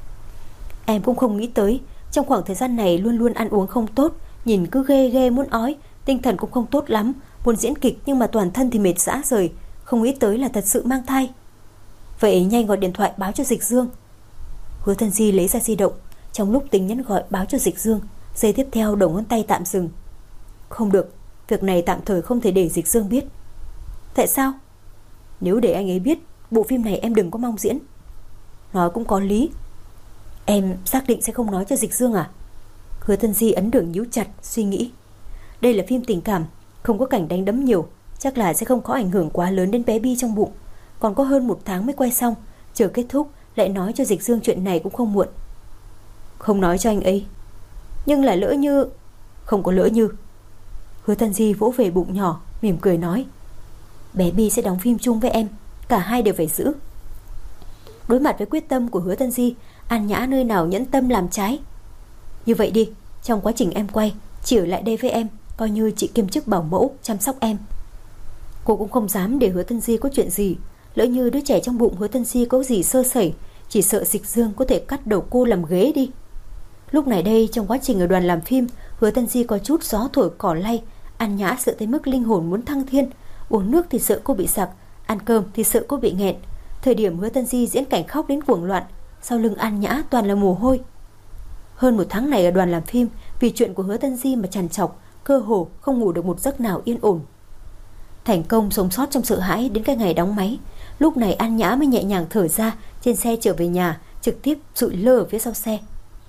Em cũng không nghĩ tới, trong khoảng thời gian này luôn luôn ăn uống không tốt, nhìn cứ ghê ghê muốn ói, tinh thần cũng không tốt lắm, muốn diễn kịch nhưng mà toàn thân thì mệt rã rời, không nghĩ tới là thật sự mang thai. Vậy nhanh gọi điện thoại báo cho Dịch Dương. Hứa Tân Di lấy ra di động, trong lúc tính nhắn gọi báo cho Dịch Dương, giây tiếp theo đầu ngón tay tạm dừng. Không được, việc này tạm thời không thể để Dịch Dương biết. Tại sao? Nếu để anh ấy biết, bộ phim này em đừng có mong diễn. Nói cũng có lý. Em xác định sẽ không nói cho Dịch Dương à? Hứa Tân Di ấn đường nhíu chặt, suy nghĩ. Đây là phim tình cảm, không có cảnh đánh đấm nhiều, chắc là sẽ không có ảnh hưởng quá lớn đến bé Bi trong bụng. Còn có hơn 1 tháng mới quay xong, chờ kết thúc lại nói cho Dịch Dương chuyện này cũng không muộn. Không nói cho anh ấy. Nhưng là lỡ như... Không có lỡ như. Hứa Tân Di vỗ về bụng nhỏ, mỉm cười nói. Bé Bi sẽ đóng phim chung với em, cả hai đều phải giữ. Đối mặt với quyết tâm của Hứa Tân Di, An Nhã nơi nào nhẫn tâm làm trái. Như vậy đi, trong quá trình em quay, chị ở lại đây với em, coi như chị kiêm chức bảo mẫu chăm sóc em. Cô cũng không dám để Hứa Tân Di có chuyện gì. Lỡ như đứa trẻ trong bụng Hứa Tân Di có gì sơ sẩy, chỉ sợ Dịch Dương có thể cắt đầu cô làm ghế đi. Lúc này đây, trong quá trình ở đoàn làm phim, Hứa Tân Di có chút gió thổi cỏ lay. An Nhã sợ tới mức linh hồn muốn thăng thiên. Uống nước thì sợ cô bị sặc, ăn cơm thì sợ cô bị nghẹn. Thời điểm Hứa Tân Di diễn cảnh khóc đến cuồng loạn, sau lưng An Nhã toàn là mồ hôi. Hơn 1 tháng này ở đoàn làm phim, vì chuyện của Hứa Tân Di mà trằn trọc, cơ hồ không ngủ được một giấc nào yên ổn. Thành công sống sót trong sợ hãi đến cái ngày đóng máy, Lúc này An Nhã mới nhẹ nhàng thở ra. Trên xe trở về nhà, trực tiếp sụi lơ ở phía sau xe.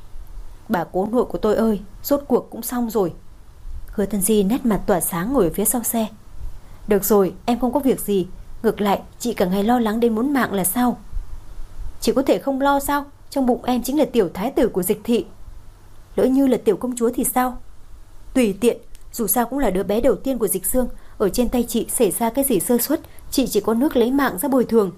Bà cố nội của tôi ơi, rốt cuộc cũng xong rồi. Hứa Tân Di nét mặt tỏa sáng ngồi ở phía sau xe. Được rồi, em không có việc gì. Ngược lại chị cả ngày lo lắng đến muốn mạng là sao? Chị có thể không lo sao? Trong bụng em chính là tiểu thái tử của Dịch thị. Lỡ như là tiểu công chúa thì sao? Tùy tiện, dù sao cũng là đứa bé đầu tiên của Dịch Dương. Ở trên tay chị xảy ra cái gì sơ suất, chị chỉ có nước lấy mạng ra bồi thường.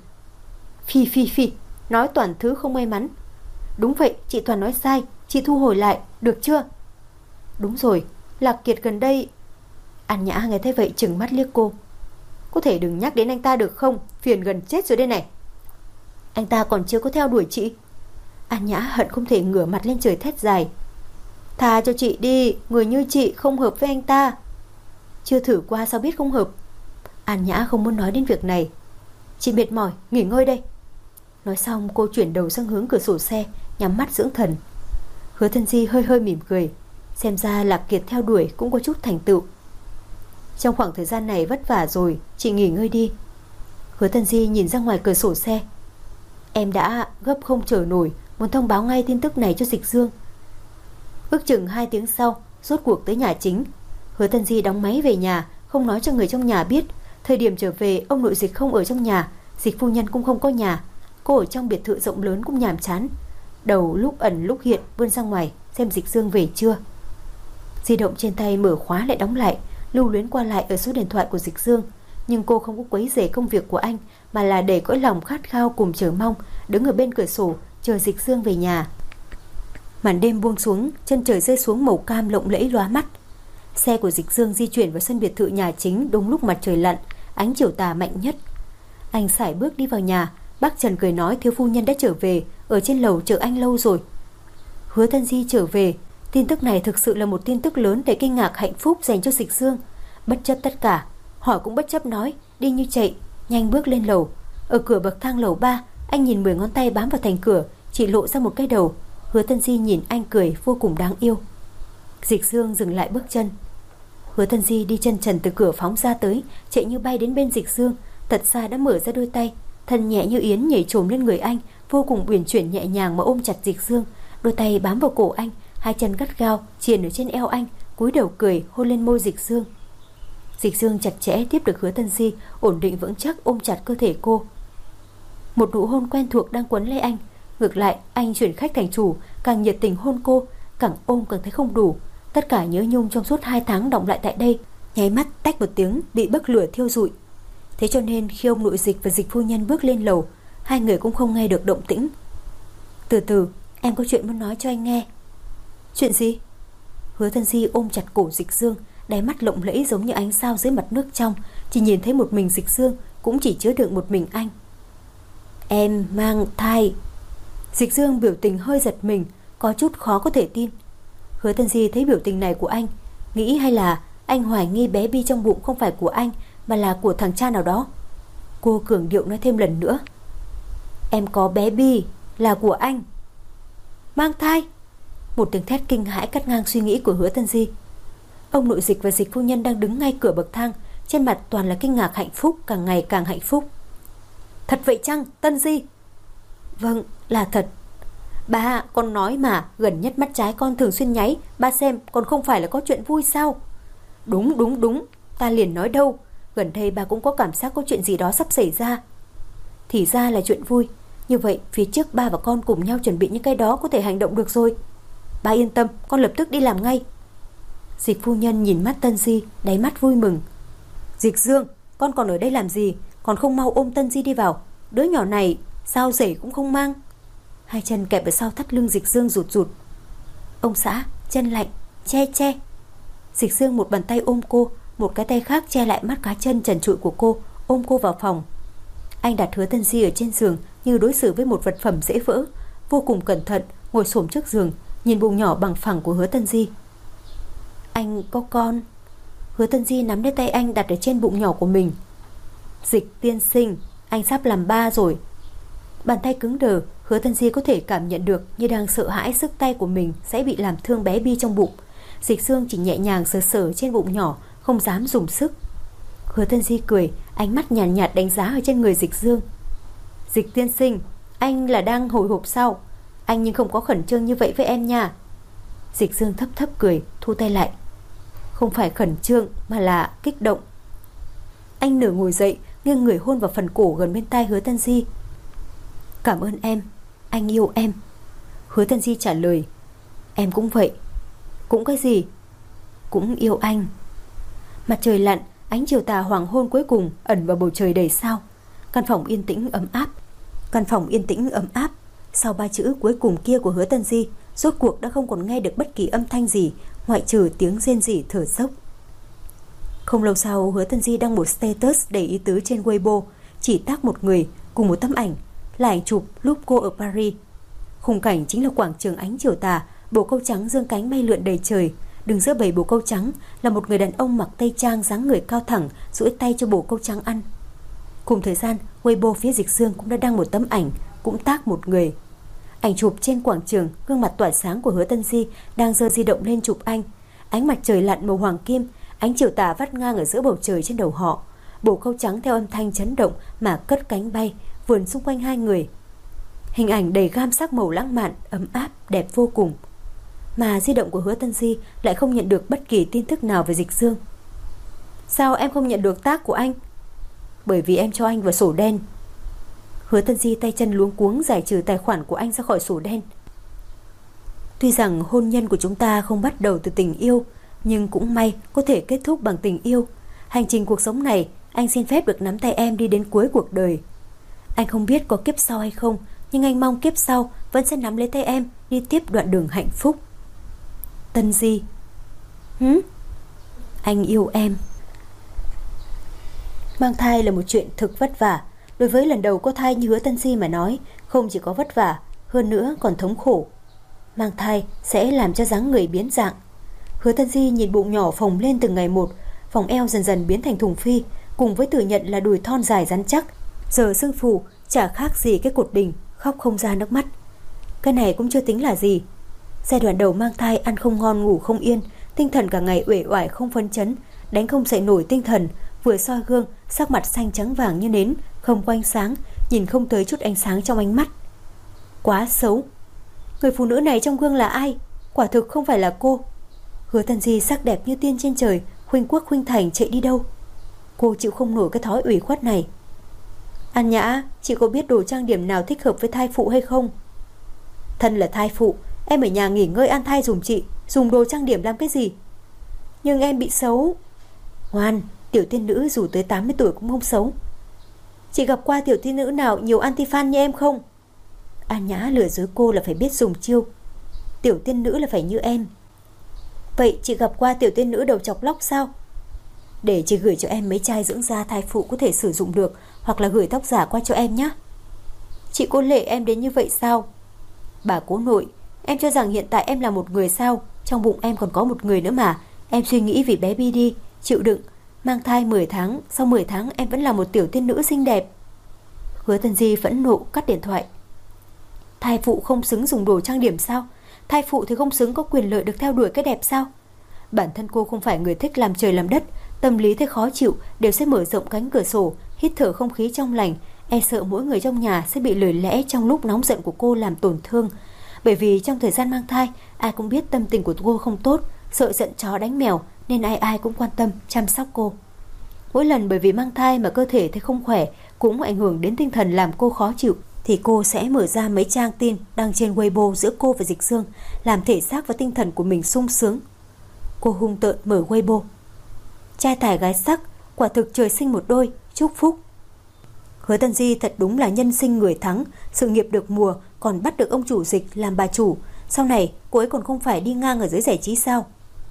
Phi, nói toàn thứ không may mắn. Đúng vậy, chị toàn nói sai. Chị thu hồi lại, được chưa? Đúng rồi, Lạc Kiệt gần đây... An Nhã nghe thấy vậy trừng mắt liếc cô. Có thể đừng nhắc đến anh ta được không? Phiền gần chết rồi đây này. Anh ta còn chưa có theo đuổi chị. An Nhã hận không thể ngửa mặt lên trời thét dài. Tha cho chị đi, người như chị không hợp với anh ta. Chưa thử qua sao biết không hợp. An Nhã không muốn nói đến việc này. Chị mệt mỏi, nghỉ ngơi đây. Nói xong cô chuyển đầu sang hướng cửa sổ xe, nhắm mắt dưỡng thần. Hứa Tân Di hơi mỉm cười. Xem ra Lạc Kiệt theo đuổi cũng có chút thành tựu. Trong khoảng thời gian này vất vả rồi, chị nghỉ ngơi đi. Hứa Tân Di nhìn ra ngoài cửa sổ xe. Em đã gấp không chờ nổi, muốn thông báo ngay tin tức này cho Dịch Dương. Ước chừng 2 tiếng sau, rốt cuộc tới nhà chính. Hứa Tân Di đóng máy về nhà, không nói cho người trong nhà biết. Thời điểm trở về, ông nội Dịch không ở trong nhà, Dịch phu nhân cũng không có nhà. Cô ở trong biệt thự rộng lớn cũng nhàm chán. Đầu lúc ẩn lúc hiện vươn ra ngoài xem Dịch Dương về chưa. Di động trên tay mở khóa lại đóng lại, lưu luyến qua lại ở số điện thoại của Dịch Dương. Nhưng cô không có quấy rầy công việc của anh, mà là để cõi lòng khát khao cùng chờ mong, đứng ở bên cửa sổ chờ Dịch Dương về nhà. Màn đêm buông xuống, chân trời rơi xuống màu cam lộng lẫy lóa mắt. Xe của Dịch Dương di chuyển vào sân biệt thự nhà chính đúng lúc mặt trời lặn, ánh chiều tà mạnh nhất. Anh sải bước đi vào nhà. Bác Trần cười nói thiếu phu nhân đã trở về, ở trên lầu chờ anh lâu rồi. Hứa Tân Di trở về. Tin tức này thực sự là một tin tức lớn để kinh ngạc hạnh phúc dành cho Dịch Dương. Bất chấp tất cả, hỏi cũng bất chấp nói, đi như chạy, nhanh bước lên lầu. Ở cửa bậc thang lầu 3, anh nhìn 10 ngón tay bám vào thành cửa, chỉ lộ ra một cái đầu. Hứa Tân Di nhìn anh cười vô cùng đáng yêu. Dịch Dương dừng lại bước chân. Hứa Tân Di đi chân trần từ cửa phóng ra tới, chạy như bay đến bên Dịch Dương, thật ra đã mở ra đôi tay, thân nhẹ như yến nhảy trồm lên người anh, vô cùng uyển chuyển nhẹ nhàng mà ôm chặt Dịch Dương. Đôi tay bám vào cổ anh, hai chân gắt gao chìa ở trên eo anh, cúi đầu cười hôn lên môi Dịch Dương. Dịch Dương chặt chẽ tiếp được Hứa Tân Di, ổn định vững chắc ôm chặt cơ thể cô. Một nụ hôn quen thuộc đang quấn lấy anh. Ngược lại anh chuyển khách thành chủ, càng nhiệt tình hôn cô, càng ôm càng thấy không đủ. Tất cả nhớ nhung trong suốt 2 tháng đọng lại tại đây, nháy mắt tách một tiếng bị bấc lửa thiêu rụi. Thế cho nên khi ông nội Dịch và Dịch phu nhân bước lên lầu, hai người cũng không nghe được động tĩnh. Từ từ, em có chuyện muốn nói cho anh nghe. Chuyện gì? Hứa Tân Di ôm chặt cổ Dịch Dương, đáy mắt lộng lẫy giống như ánh sao dưới mặt nước trong, chỉ nhìn thấy một mình Dịch Dương, cũng chỉ chứa đựng một mình anh. Em mang thai. Dịch Dương biểu tình hơi giật mình, có chút khó có thể tin. Hứa Tân Di thấy biểu tình này của anh, nghĩ hay là anh hoài nghi bé Bi trong bụng không phải của anh, mà là của thằng cha nào đó. Cô cường điệu nói thêm lần nữa. Em có bé Bi, là của anh. Mang thai? Một tiếng thét kinh hãi cắt ngang suy nghĩ của Hứa Tân Di. Ông nội Dịch và Dịch phu nhân đang đứng ngay cửa bậc thang, trên mặt toàn là kinh ngạc hạnh phúc, càng ngày càng hạnh phúc. Thật vậy chăng, Tân Di? Vâng, là thật. Ba, con nói mà, gần nhất mắt trái con thường xuyên nháy, ba xem còn không phải là có chuyện vui sao? Đúng, ta liền nói đâu, gần đây ba cũng có cảm giác có chuyện gì đó sắp xảy ra. Thì ra là chuyện vui. Như vậy phía trước ba và con cùng nhau chuẩn bị những cái đó có thể hành động được rồi. Ba yên tâm, con lập tức đi làm ngay. Dịch phu nhân nhìn mắt Tân Di, đáy mắt vui mừng. Dịch Dương, con còn ở đây làm gì? Còn không mau ôm Tân Di đi vào. Đứa nhỏ này sao rể cũng không mang. Hai chân kẹp ở sau thắt lưng Dịch Dương rụt rụt. Ông xã, chân lạnh, che. Dịch Dương một bàn tay ôm cô, một cái tay khác che lại mắt cá chân trần trụi của cô, ôm cô vào phòng. Anh đặt Hứa Tân Di ở trên giường như đối xử với một vật phẩm dễ vỡ, vô cùng cẩn thận ngồi xổm trước giường, nhìn bụng nhỏ bằng phẳng của Hứa Tân Di. Anh có con. Hứa Tân Di nắm lấy tay anh đặt ở trên bụng nhỏ của mình. Dịch tiên sinh, anh sắp làm ba rồi. Bàn tay cứng đờ, Hứa Tân Di có thể cảm nhận được như đang sợ hãi sức tay của mình sẽ bị làm thương bé Bi trong bụng. Dịch Dương chỉ nhẹ nhàng sờ sờ trên bụng nhỏ, không dám dùng sức. Hứa Tân Di cười, ánh mắt nhàn nhạt đánh giá ở trên người Dịch Dương. Dịch tiên sinh, anh là đang hồi hộp sao? Anh nhưng không có khẩn trương như vậy với em nha. Dịch Dương thấp thấp cười, thu tay lại. Không phải khẩn trương mà là kích động. Anh nửa ngồi dậy, nghiêng người hôn vào phần cổ gần bên tai Hứa Tân Di. Cảm ơn em, anh yêu em. Hứa Tân Di trả lời. Em cũng vậy. Cũng cái gì? Cũng yêu anh. Mặt trời lặn, ánh chiều tà hoàng hôn cuối cùng ẩn vào bầu trời đầy sao. Căn phòng yên tĩnh ấm áp. Sau 3 chữ cuối cùng kia của Hứa Tân Di, rốt cuộc đã không còn nghe được bất kỳ âm thanh gì ngoại trừ tiếng rên rỉ thở dốc. Không lâu sau, Hứa Tân Di đăng một status đầy ý tứ trên Weibo, chỉ tác một người cùng một tấm ảnh, là ảnh chụp lúc cô ở Paris. Khung cảnh chính là quảng trường ánh chiều tà, bồ câu trắng dương cánh bay lượn đầy trời. Đứng giữa bầy bồ câu trắng là một người đàn ông mặc tây trang, dáng người cao thẳng, duỗi tay cho bồ câu trắng ăn. Cùng thời gian, Weibo phía Dịch Dương cũng đã đăng một tấm ảnh, cũng tác một người. Ảnh chụp trên quảng trường, gương mặt tỏa sáng của Hứa Tân Di đang giơ di động lên chụp anh. Ánh mặt trời lặn màu hoàng kim, ánh chiều tà vắt ngang ở giữa bầu trời trên đầu họ. Bồ câu trắng theo âm thanh chấn động mà cất cánh bay, vườn xung quanh hai người. Hình ảnh đầy gam sắc màu lãng mạn, ấm áp, đẹp vô cùng. Mà di động của Hứa Tân Di lại không nhận được bất kỳ tin tức nào về Dịch Dương. Sao em không nhận được tác của anh? Bởi vì em cho anh vào sổ đen. Hứa Tân Di tay chân luống cuống giải trừ tài khoản của anh ra khỏi sổ đen. Tuy rằng hôn nhân của chúng ta không bắt đầu từ tình yêu, nhưng cũng may có thể kết thúc bằng tình yêu. Hành trình cuộc sống này, anh xin phép được nắm tay em đi đến cuối cuộc đời. Anh không biết có kiếp sau hay không, nhưng anh mong kiếp sau vẫn sẽ nắm lấy tay em đi tiếp đoạn đường hạnh phúc. Tân Di. Anh yêu em. Mang thai là một chuyện thực vất vả. Đối với lần đầu có thai như Hứa Tân Di mà nói, không chỉ có vất vả, hơn nữa còn thống khổ. Mang thai sẽ làm cho dáng người biến dạng. Hứa Tân Di nhìn bụng nhỏ phồng lên từng ngày một, vòng eo dần dần biến thành thùng phi, cùng với tự nhận là đùi thon dài rắn chắc, giờ sưng phù chả khác gì cái cột đình, khóc không ra nước mắt. Cái này cũng chưa tính là gì. Giai đoạn đầu mang thai ăn không ngon ngủ không yên, tinh thần cả ngày uể oải không phấn chấn, đánh không dậy nổi tinh thần, vừa soi gương sắc mặt xanh trắng vàng như nến, không có ánh sáng, nhìn không tới chút ánh sáng trong ánh mắt. Quá xấu. Người phụ nữ này trong gương là ai? Quả thực không phải là cô. Hứa Tân Di sắc đẹp như tiên trên trời, khuynh quốc khuynh thành chạy đi đâu? Cô chịu không nổi cái thói ủy khuất này. An Nhã, chị có biết đồ trang điểm nào thích hợp với thai phụ hay không? Thân là thai phụ, em ở nhà nghỉ ngơi an thai dùm chị, dùng đồ trang điểm làm cái gì? Nhưng em bị xấu. Ngoan, tiểu tiên nữ dù tới 80 tuổi cũng không xấu. Chị gặp qua tiểu tiên nữ nào nhiều anti-fan như em không? An Nhã lừa dối cô là phải biết dùng chiêu. Tiểu tiên nữ là phải như em. Vậy chị gặp qua tiểu tiên nữ đầu chọc lóc sao? Để chị gửi cho em mấy chai dưỡng da thai phụ có thể sử dụng được, hoặc là gửi tóc giả qua cho em nhé. Chị có lệ em đến như vậy sao? Bà cố nội, em cho rằng hiện tại em là một người sao? Trong bụng em còn có một người nữa mà. Em suy nghĩ vì bé Bi đi, chịu đựng. Mang thai 10 tháng, sau 10 tháng em vẫn là một tiểu tiên nữ xinh đẹp. Hứa Tân Di phẫn nộ cắt điện thoại. Thai phụ không xứng dùng đồ trang điểm sao? Thai phụ thì không xứng có quyền lợi được theo đuổi cái đẹp sao? Bản thân cô không phải người thích làm trời làm đất, tâm lý thấy khó chịu đều sẽ mở rộng cánh cửa sổ, hít thở không khí trong lành, e sợ mỗi người trong nhà sẽ bị lời lẽ trong lúc nóng giận của cô làm tổn thương. Bởi vì trong thời gian mang thai, ai cũng biết tâm tình của cô không tốt, sợ giận chó đánh mèo, nên ai ai cũng quan tâm chăm sóc cô. Mỗi lần bởi vì mang thai mà cơ thể thấy không khỏe, cũng ảnh hưởng đến tinh thần làm cô khó chịu, thì cô sẽ mở ra mấy trang tin đăng trên Weibo giữa cô và Dịch Dương, làm thể xác và tinh thần của mình sung sướng. Cô hung tợn mở Weibo. Trai tài gái sắc, quả thực trời sinh một đôi, chúc phúc. Hứa Tân Di thật đúng là nhân sinh người thắng, sự nghiệp được mùa, còn bắt được ông chủ Dịch làm bà chủ. Sau này cô ấy còn không phải đi ngang ở giới giải trí sao?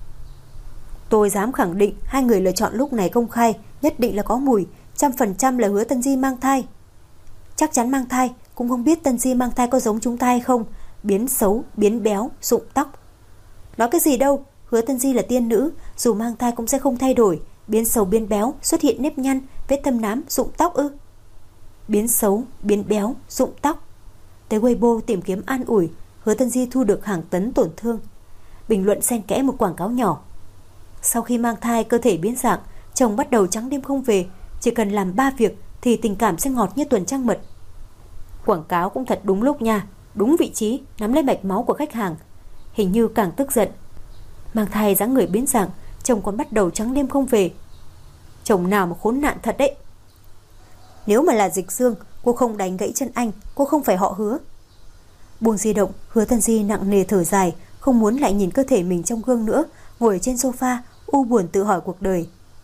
Tôi dám khẳng định hai người lựa chọn lúc này công khai nhất định là có mùi, 100% là Hứa Tân Di mang thai. Chắc chắn mang thai, cũng không biết Tân Di mang thai có giống chúng ta hay không. Biến xấu, biến béo, rụng tóc. Nói cái gì đâu, Hứa Tân Di là tiên nữ, dù mang thai cũng sẽ không thay đổi. Biến xấu biến béo, xuất hiện nếp nhăn, vết thâm nám, rụng tóc ư? Biến xấu, biến béo, rụng tóc. Tới Weibo tìm kiếm an ủi, Hứa Tân Di thu được hàng tấn tổn thương. Bình luận xen kẽ một quảng cáo nhỏ. Sau khi mang thai cơ thể biến dạng, chồng bắt đầu trắng đêm không về, chỉ cần làm 3 việc thì tình cảm sẽ ngọt như tuần trăng mật. Quảng cáo cũng thật đúng lúc nha, đúng vị trí, nắm lấy mạch máu của khách hàng. Hình như càng tức giận, mang thai dáng người biến dạng, chồng còn bắt đầu trắng đêm không về. Chồng nào mà khốn nạn thật đấy. Nếu mà là Dịch Dương, cô không đánh gãy chân anh, cô không phải họ Hứa. Buông di động, Hứa Tân Di nặng nề thở dài, không muốn lại nhìn cơ thể mình trong gương nữa, ngồi trên sofa u buồn tự hỏi cuộc đời.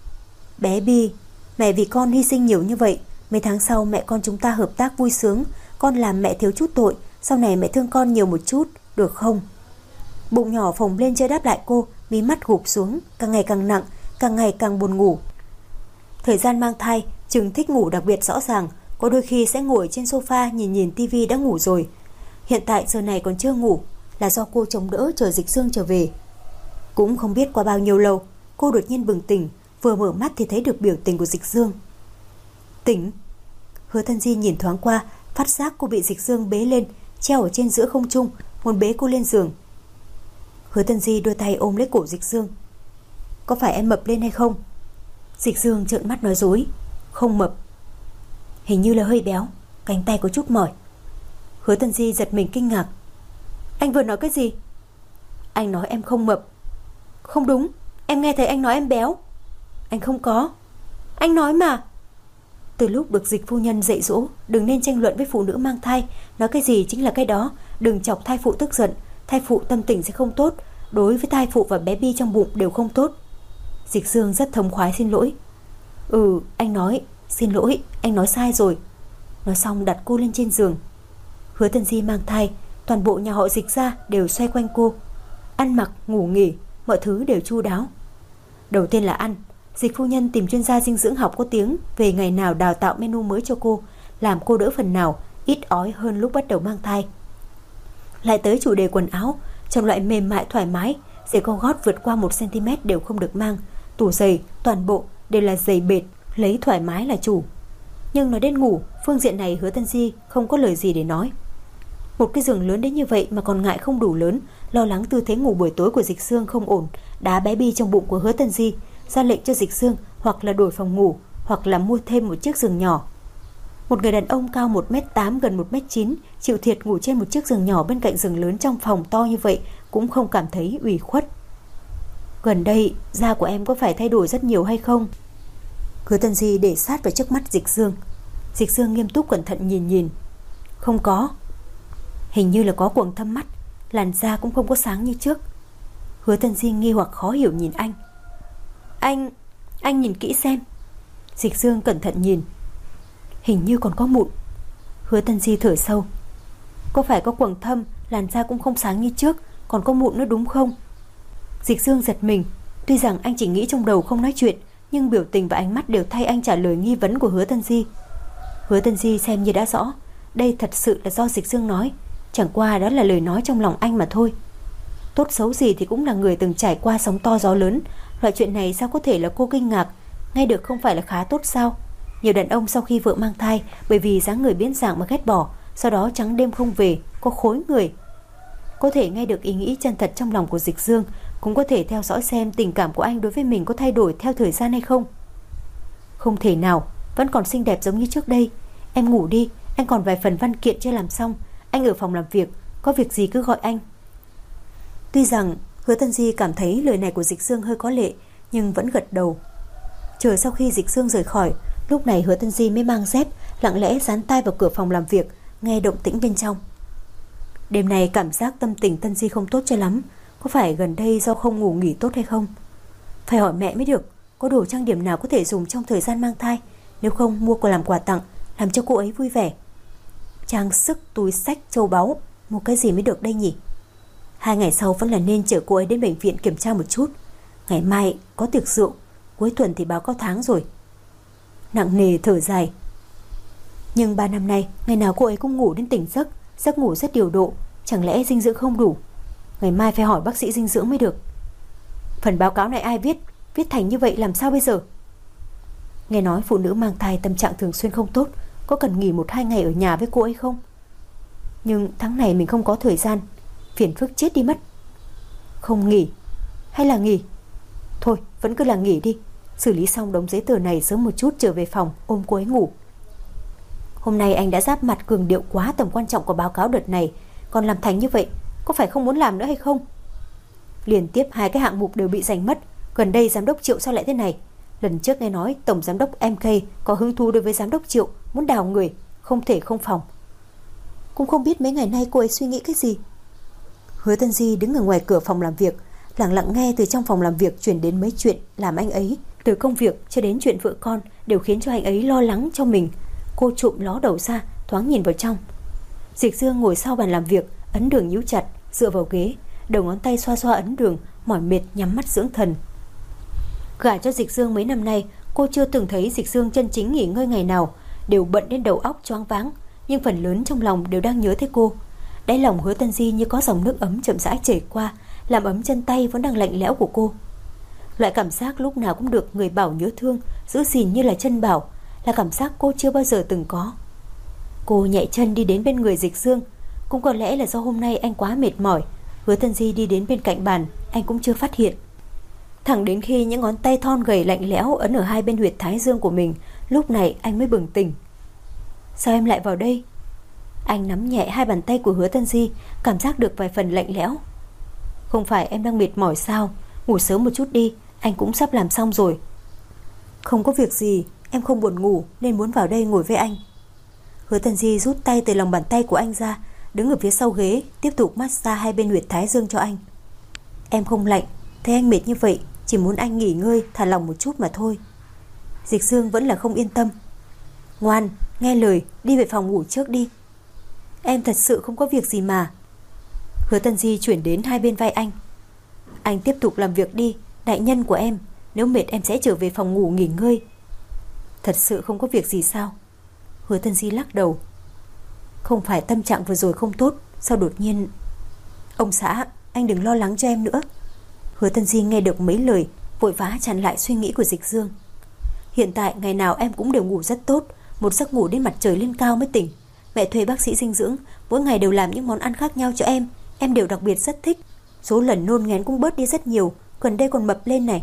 Bé Bi, mẹ vì con hy sinh nhiều như vậy, mấy tháng sau mẹ con chúng ta hợp tác vui sướng, con làm mẹ thiếu chút tội, sau này mẹ thương con nhiều một chút, được không? Bụng nhỏ phồng lên chưa đáp lại cô, mí mắt gục xuống, càng ngày càng nặng, càng ngày càng buồn ngủ. Thời gian mang thai, Trừng thích ngủ đặc biệt rõ ràng, có đôi khi sẽ ngồi trên sofa nhìn tivi đã ngủ rồi. Hiện tại giờ này còn chưa ngủ, là do cô chống đỡ chờ Dịch Dương trở về. Cũng không biết qua bao nhiêu lâu, cô đột nhiên bừng tỉnh, vừa mở mắt thì thấy được biểu tình của Dịch Dương. Tỉnh. Hứa Tân Di nhìn thoáng qua, phát giác cô bị Dịch Dương bế lên, treo ở trên giữa không trung, muốn bế cô lên giường. Hứa Tân Di đưa tay ôm lấy cổ Dịch Dương. Có phải em mập lên hay không? Dịch Dương trợn mắt nói dối. Không mập. Hình như là hơi béo, cánh tay có chút mỏi. Hứa Tân Di giật mình kinh ngạc. Anh vừa nói cái gì? Anh nói em không mập. Không đúng, em nghe thấy anh nói em béo. Anh không có. Anh nói mà. Từ lúc được Dịch phu nhân dạy dỗ đừng nên tranh luận với phụ nữ mang thai, nói cái gì chính là cái đó, đừng chọc thai phụ tức giận, thai phụ tâm tình sẽ không tốt, đối với thai phụ và bé Bi trong bụng đều không tốt. Dịch Dương rất thống khoái xin lỗi. Anh nói, xin lỗi, anh nói sai rồi. Nói xong đặt cô lên trên giường. Hứa Tân Di mang thai, toàn bộ nhà họ Dịch ra đều xoay quanh cô. Ăn mặc, ngủ nghỉ, mọi thứ đều chu đáo. Đầu tiên là ăn, Dịch phu nhân tìm chuyên gia dinh dưỡng học có tiếng về ngày nào đào tạo menu mới cho cô, làm cô đỡ phần nào ít ói hơn lúc bắt đầu mang thai. Lại tới chủ đề quần áo, chọn loại mềm mại thoải mái, giày cao gót vượt qua 1 cm đều không được mang, tủ giày toàn bộ đều là giày bệt, lấy thoải mái là chủ. Nhưng nói đến ngủ, phương diện này Hứa Tân Di không có lời gì để nói. Một cái giường lớn đến như vậy mà còn ngại không đủ lớn, lo lắng tư thế ngủ buổi tối của Dịch Dương không ổn, đá bé Bi trong bụng của Hứa Tân Di, ra lệnh cho Dịch Dương hoặc là đổi phòng ngủ, hoặc là mua thêm một chiếc giường nhỏ. Một người đàn ông cao 1m8 gần 1m9 chịu thiệt ngủ trên một chiếc giường nhỏ bên cạnh giường lớn trong phòng to như vậy cũng không cảm thấy ủy khuất. Gần đây da của em có phải thay đổi rất nhiều hay không? Hứa Tân Di để sát vào trước mắt Dịch Dương. Dịch Dương nghiêm túc cẩn thận nhìn. Không có. Hình như là có quầng thâm mắt, làn da cũng không có sáng như trước. Hứa Tân Di nghi hoặc khó hiểu nhìn anh. Anh nhìn kỹ xem. Dịch Dương cẩn thận nhìn. Hình như còn có mụn. Hứa Tân Di thở sâu. Có phải có quầng thâm, làn da cũng không sáng như trước, còn có mụn nữa đúng không? Dịch Dương giật mình. Tuy rằng anh chỉ nghĩ trong đầu không nói chuyện, nhưng biểu tình và ánh mắt đều thay anh trả lời nghi vấn của Hứa Tân Di. Hứa Tân Di xem như đã rõ, đây thật sự là do Dịch Dương nói, chẳng qua đó là lời nói trong lòng anh mà thôi. Tốt xấu gì thì cũng là người từng trải qua sóng to gió lớn, loại chuyện này sao có thể là cô kinh ngạc, nghe được không phải là khá tốt sao? Nhiều đàn ông sau khi vợ mang thai bởi vì dáng người biến dạng mà ghét bỏ, sau đó trắng đêm không về, có khối người. Có thể nghe được ý nghĩ chân thật trong lòng của Dịch Dương, cũng có thể theo dõi xem tình cảm của anh đối với mình có thay đổi theo thời gian hay không. Không thể nào, vẫn còn xinh đẹp giống như trước đây. Em ngủ đi, anh còn vài phần văn kiện chưa làm xong, anh ở phòng làm việc, có việc gì cứ gọi anh. Tuy rằng Hứa Tân Di cảm thấy lời này của Dịch Dương hơi có lệ, nhưng vẫn gật đầu. Chờ sau khi Dịch Dương rời khỏi, lúc này Hứa Tân Di mới mang dép, lặng lẽ dán tai vào cửa phòng làm việc, nghe động tĩnh bên trong. Đêm này cảm giác tâm tình Tân Di không tốt cho lắm. Có phải gần đây do không ngủ nghỉ tốt hay không? Phải hỏi mẹ mới được, có đồ trang điểm nào có thể dùng trong thời gian mang thai, nếu không mua làm quà tặng, làm cho cô ấy vui vẻ. Trang sức, túi xách, châu báu, mua cái gì mới được đây nhỉ? 2 ngày sau vẫn là nên chở cô ấy đến bệnh viện kiểm tra một chút. Ngày mai có tiệc rượu, cuối tuần thì báo cáo tháng rồi. Nặng nề thở dài. Nhưng 3 năm nay, ngày nào cô ấy cũng ngủ đến tỉnh giấc, giấc ngủ rất điều độ, chẳng lẽ dinh dưỡng không đủ? Ngày mai phải hỏi bác sĩ dinh dưỡng mới được. Phần báo cáo này ai viết? Viết thành như vậy làm sao bây giờ? Nghe nói phụ nữ mang thai tâm trạng thường xuyên không tốt, có cần nghỉ 1-2 ngày ở nhà với cô ấy không? Nhưng tháng này mình không có thời gian, phiền phức chết đi mất. Không nghỉ hay là nghỉ? Thôi vẫn cứ là nghỉ đi, xử lý xong đống giấy tờ này sớm một chút trở về phòng ôm cô ấy ngủ. Hôm nay anh đã giáp mặt cường điệu quá tầm quan trọng của báo cáo đợt này, còn làm thành như vậy, có phải không muốn làm nữa hay không? Liên tiếp 2 cái hạng mục đều bị giành mất. Gần đây giám đốc Triệu sao lại thế này? Lần trước nghe nói tổng giám đốc MK có hứng thú đối với giám đốc Triệu, muốn đào người, không thể không phòng. Cũng không biết mấy ngày nay cô ấy suy nghĩ cái gì. Hứa Tân Di đứng ở ngoài cửa phòng làm việc, lặng lặng nghe từ trong phòng làm việc truyền đến mấy chuyện làm anh ấy, từ công việc cho đến chuyện vợ con đều khiến cho anh ấy lo lắng cho mình. Cô trụm ló đầu ra, thoáng nhìn vào trong. Dịch Dương ngồi sau bàn làm việc, ấn đường nhíu chặt, dựa vào ghế, đầu ngón tay xoa xoa ấn đường, mỏi mệt nhắm mắt dưỡng thần. Gả cho Dịch Dương mấy năm nay, cô chưa từng thấy Dịch Dương chân chính nghỉ ngơi ngày nào, đều bận đến đầu óc choáng váng, nhưng phần lớn trong lòng đều đang nhớ tới cô. Đáy lòng Hứa Tân Di như có dòng nước ấm chậm rãi chảy qua, làm ấm chân tay vốn đang lạnh lẽo của cô. Loại cảm giác lúc nào cũng được người bảo nhớ thương, giữ gìn như là chân bảo, là cảm giác cô chưa bao giờ từng có. Cô nhẹ chân đi đến bên người Dịch Dương. Cũng có lẽ là do hôm nay anh quá mệt mỏi, Hứa Tân Di đi đến bên cạnh bàn, anh cũng chưa phát hiện. Thẳng đến khi những ngón tay thon gầy lạnh lẽo ấn ở hai bên huyệt thái dương của mình, lúc này anh mới bừng tỉnh. Sao em lại vào đây? Anh nắm nhẹ hai bàn tay của Hứa Tân Di, cảm giác được vài phần lạnh lẽo. Không phải em đang mệt mỏi sao? Ngủ sớm một chút đi, anh cũng sắp làm xong rồi. Không có việc gì, em không buồn ngủ nên muốn vào đây ngồi với anh. Hứa Tân Di rút tay từ lòng bàn tay của anh ra, đứng ở phía sau ghế, tiếp tục massage hai bên huyệt thái dương cho anh. Em không lạnh, thấy anh mệt như vậy, chỉ muốn anh nghỉ ngơi, thả lòng một chút mà thôi. Dịch Dương vẫn là không yên tâm. Ngoan, nghe lời, đi về phòng ngủ trước đi. Em thật sự không có việc gì mà. Hứa Tân Di chuyển đến hai bên vai anh. Anh tiếp tục làm việc đi, đại nhân của em. Nếu mệt em sẽ trở về phòng ngủ nghỉ ngơi. Thật sự không có việc gì sao? Hứa Tân Di lắc đầu. Không phải tâm trạng vừa rồi không tốt, sao đột nhiên... Ông xã, anh đừng lo lắng cho em nữa. Hứa Tân Di nghe được mấy lời, vội vã chặn lại suy nghĩ của Dịch Dương. Hiện tại ngày nào em cũng đều ngủ rất tốt, một giấc ngủ đến mặt trời lên cao mới tỉnh. Mẹ thuê bác sĩ dinh dưỡng, mỗi ngày đều làm những món ăn khác nhau cho em đều đặc biệt rất thích. Số lần nôn ngén cũng bớt đi rất nhiều, gần đây còn mập lên này.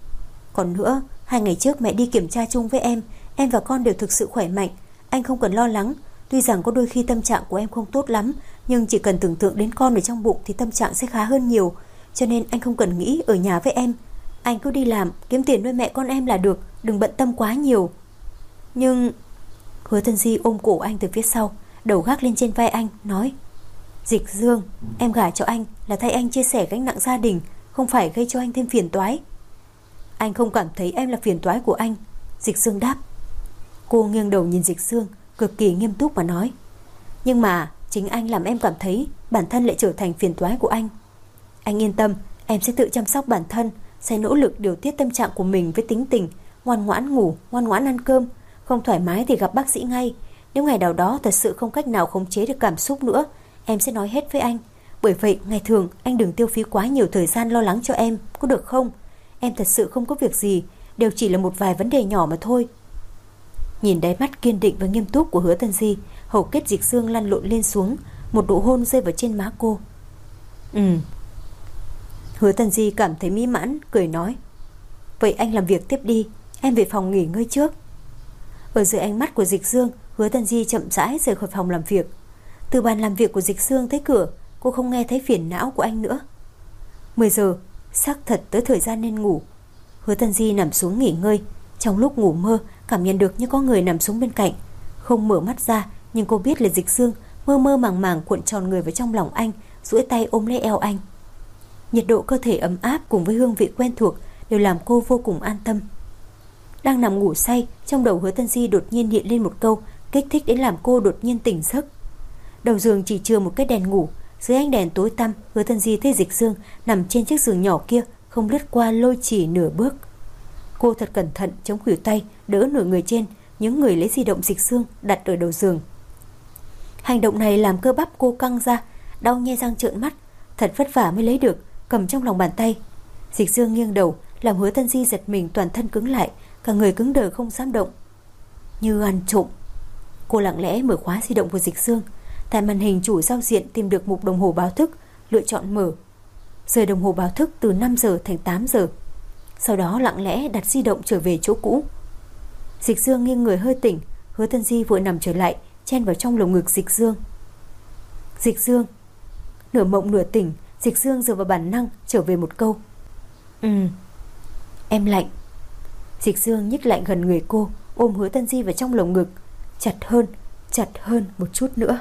Còn nữa, 2 ngày trước mẹ đi kiểm tra chung với em và con đều thực sự khỏe mạnh. Anh không cần lo lắng. Tuy rằng có đôi khi tâm trạng của em không tốt lắm, nhưng chỉ cần tưởng tượng đến con ở trong bụng thì tâm trạng sẽ khá hơn nhiều. Cho nên anh không cần nghĩ ở nhà với em. Anh cứ đi làm, kiếm tiền nuôi mẹ con em là được, đừng bận tâm quá nhiều. Nhưng... Hứa Tân Di ôm cổ anh từ phía sau, đầu gác lên trên vai anh, nói: Dịch Dương, em gả cho anh là thay anh chia sẻ gánh nặng gia đình, không phải gây cho anh thêm phiền toái. Anh không cảm thấy em là phiền toái của anh. Dịch Dương đáp. Cô nghiêng đầu nhìn Dịch Dương, cực kỳ nghiêm túc mà nói: Nhưng mà chính anh làm em cảm thấy bản thân lại trở thành phiền toái của anh. Anh yên tâm, em sẽ tự chăm sóc bản thân, sẽ nỗ lực điều tiết tâm trạng của mình với tính tình, ngoan ngoãn ngủ, ngoan ngoãn ăn cơm. Không thoải mái thì gặp bác sĩ ngay. Nếu ngày nào đó thật sự không cách nào khống chế được cảm xúc nữa, em sẽ nói hết với anh. Bởi vậy ngày thường anh đừng tiêu phí quá nhiều thời gian lo lắng cho em, có được không? Em thật sự không có việc gì, đều chỉ là một vài vấn đề nhỏ mà thôi. Nhìn đáy mắt kiên định và nghiêm túc của Hứa Tân Di, hầu kết Dịch Dương lăn lộn lên xuống, một nụ hôn rơi vào trên má cô. Hứa Tân Di cảm thấy mỹ mãn, cười nói: Vậy anh làm việc tiếp đi, em về phòng nghỉ ngơi trước. Ở dưới ánh mắt của Dịch Dương, Hứa Tân Di chậm rãi rời khỏi phòng làm việc. Từ bàn làm việc của Dịch Dương tới cửa, cô không nghe thấy phiền não của anh nữa. 10 giờ, xác thật tới thời gian nên ngủ. Hứa Tân Di nằm xuống nghỉ ngơi. Trong lúc ngủ mơ, cảm nhận được như có người nằm xuống bên cạnh. Không mở mắt ra, nhưng cô biết là Dịch Dương mơ mơ màng màng cuộn tròn người vào trong lòng anh, duỗi tay ôm lấy eo anh. Nhiệt độ cơ thể ấm áp cùng với hương vị quen thuộc đều làm cô vô cùng an tâm. Đang nằm ngủ say, trong đầu Hứa Tân Di đột nhiên hiện lên một câu kích thích đến làm cô đột nhiên tỉnh giấc. Đầu giường chỉ chừa một cái đèn ngủ, dưới ánh đèn tối tăm, Hứa Tân Di thấy Dịch Dương nằm trên chiếc giường nhỏ kia, không lướt qua lôi chỉ nửa bước. Cô thật cẩn thận chống khuỷu tay, đỡ nửa người trên, những người lấy di động Dịch Dương đặt ở đầu giường. Hành động này làm cơ bắp cô căng ra, đau nhe răng trợn mắt, thật vất vả mới lấy được, cầm trong lòng bàn tay. Dịch Dương nghiêng đầu, làm Hứa Tân Di giật mình, toàn thân cứng lại, cả người cứng đờ không dám động. Như ăn trộm. Cô lặng lẽ mở khóa di động của Dịch Dương. Tại màn hình chủ giao diện tìm được mục đồng hồ báo thức, lựa chọn mở. Rời đồng hồ báo thức từ 5 giờ thành 8 giờ. Sau đó lặng lẽ đặt di động trở về chỗ cũ. Dịch Dương nghiêng người hơi tỉnh, Hứa Tân Di vội nằm trở lại, chen vào trong lồng ngực Dịch Dương. Dịch Dương. Nửa mộng nửa tỉnh, Dịch Dương dựa vào bản năng trở về một câu: Em lạnh. Dịch Dương nhích lại gần người cô, ôm Hứa Tân Di vào trong lồng ngực, chặt hơn một chút nữa.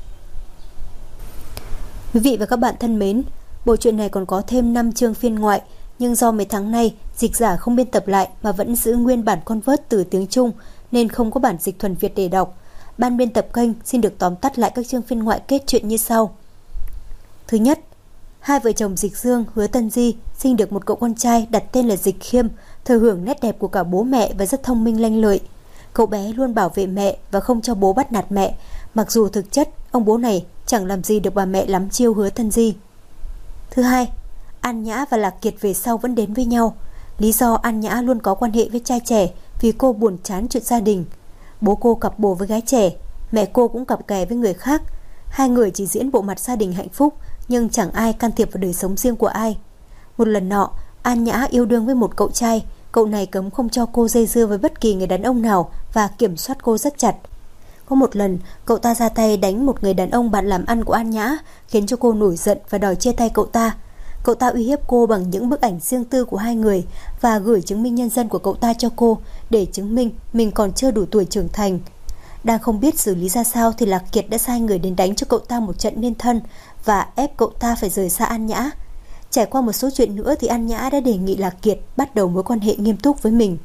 Quý vị và các bạn thân mến, bộ truyện này còn có thêm 5 chương phiên ngoại, nhưng do mấy tháng nay dịch giả không biên tập lại mà vẫn giữ nguyên bản convert từ tiếng Trung nên không có bản dịch thuần Việt để đọc. Ban biên tập kênh xin được tóm tắt lại các chương phiên ngoại kết truyện như sau. Thứ nhất, hai vợ chồng Dịch Dương, Hứa Tân Di sinh được một cậu con trai đặt tên là Dịch Khiêm, thừa hưởng nét đẹp của cả bố mẹ và rất thông minh lanh lợi. Cậu bé luôn bảo vệ mẹ và không cho bố bắt nạt mẹ, mặc dù thực chất ông bố này chẳng làm gì được bà mẹ lắm chiêu Hứa Tân Di. Thứ hai, An Nhã và Lạc Kiệt về sau vẫn đến với nhau. Lý do An Nhã luôn có quan hệ với trai trẻ vì cô buồn chán chuyện gia đình. Bố cô cặp bồ với gái trẻ, mẹ cô cũng cặp kè với người khác. Hai người chỉ diễn bộ mặt gia đình hạnh phúc, nhưng chẳng ai can thiệp vào đời sống riêng của ai. Một lần nọ, An Nhã yêu đương với một cậu trai. Cậu này cấm không cho cô dây dưa với bất kỳ người đàn ông nào và kiểm soát cô rất chặt. Có một lần, cậu ta ra tay đánh một người đàn ông bạn làm ăn của An Nhã, khiến cho cô nổi giận và đòi chia tay cậu ta. Cậu ta uy hiếp cô bằng những bức ảnh riêng tư của hai người và gửi chứng minh nhân dân của cậu ta cho cô để chứng minh mình còn chưa đủ tuổi trưởng thành. Đang không biết xử lý ra sao thì Lạc Kiệt đã sai người đến đánh cho cậu ta một trận nên thân và ép cậu ta phải rời xa An Nhã. Trải qua một số chuyện nữa thì An Nhã đã đề nghị Lạc Kiệt bắt đầu mối quan hệ nghiêm túc với mình.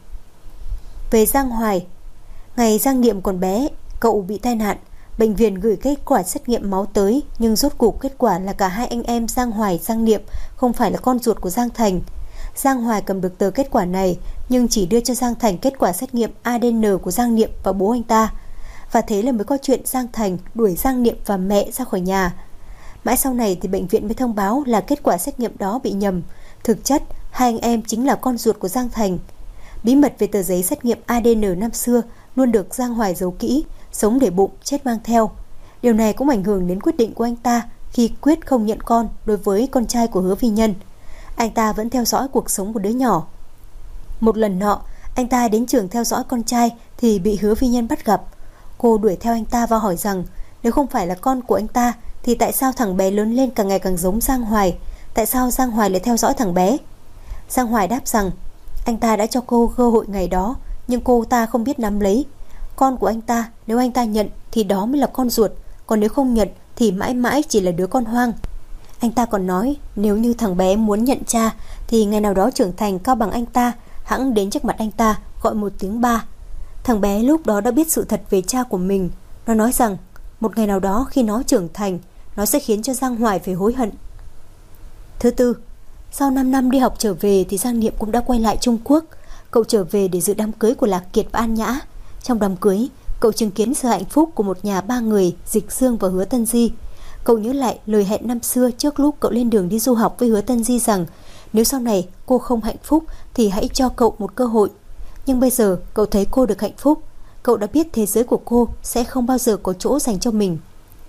Về Giang Hoài, ngày Giang Niệm còn bé, cậu bị tai nạn. Bệnh viện gửi kết quả xét nghiệm máu tới, nhưng rốt cuộc kết quả là cả hai anh em Giang Hoài, Giang Niệm không phải là con ruột của Giang Thành. Giang Hoài cầm được tờ kết quả này, nhưng chỉ đưa cho Giang Thành kết quả xét nghiệm ADN của Giang Niệm và bố anh ta. Và thế là mới có chuyện Giang Thành đuổi Giang Niệm và mẹ ra khỏi nhà. Mãi sau này thì bệnh viện mới thông báo là kết quả xét nghiệm đó bị nhầm. Thực chất, hai anh em chính là con ruột của Giang Thành. Bí mật về tờ giấy xét nghiệm ADN năm xưa luôn được Giang Hoài giấu kỹ, sống để bụng, chết mang theo. Điều này cũng ảnh hưởng đến quyết định của anh ta khi quyết không nhận con đối với con trai của Hứa Vi Nhân. Anh ta vẫn theo dõi cuộc sống của đứa nhỏ. Một lần nọ, anh ta đến trường theo dõi con trai thì bị Hứa Vi Nhân bắt gặp. Cô đuổi theo anh ta và hỏi rằng nếu không phải là con của anh ta thì tại sao thằng bé lớn lên càng ngày càng giống Giang Hoài? Tại sao Giang Hoài lại theo dõi thằng bé? Giang Hoài đáp rằng anh ta đã cho cô cơ hội ngày đó, nhưng cô ta không biết nắm lấy. Con của anh ta, nếu anh ta nhận thì đó mới là con ruột, còn nếu không nhận thì mãi mãi chỉ là đứa con hoang. Anh ta còn nói nếu như thằng bé muốn nhận cha thì ngày nào đó trưởng thành cao bằng anh ta, hẵng đến trước mặt anh ta gọi một tiếng ba. Thằng bé lúc đó đã biết sự thật về cha của mình. Nó nói rằng một ngày nào đó khi nó trưởng thành, nó sẽ khiến cho Giang Hoài phải hối hận. Thứ tư, sau 5 năm đi học trở về thì Giang Niệm cũng đã quay lại Trung Quốc. Cậu trở về để dự đám cưới của Lạc Kiệt và An Nhã. Trong đám cưới, cậu chứng kiến sự hạnh phúc của một nhà ba người, Dịch Dương và Hứa Tân Di. Cậu nhớ lại lời hẹn năm xưa trước lúc cậu lên đường đi du học với Hứa Tân Di rằng nếu sau này cô không hạnh phúc thì hãy cho cậu một cơ hội. Nhưng bây giờ cậu thấy cô được hạnh phúc. Cậu đã biết thế giới của cô sẽ không bao giờ có chỗ dành cho mình.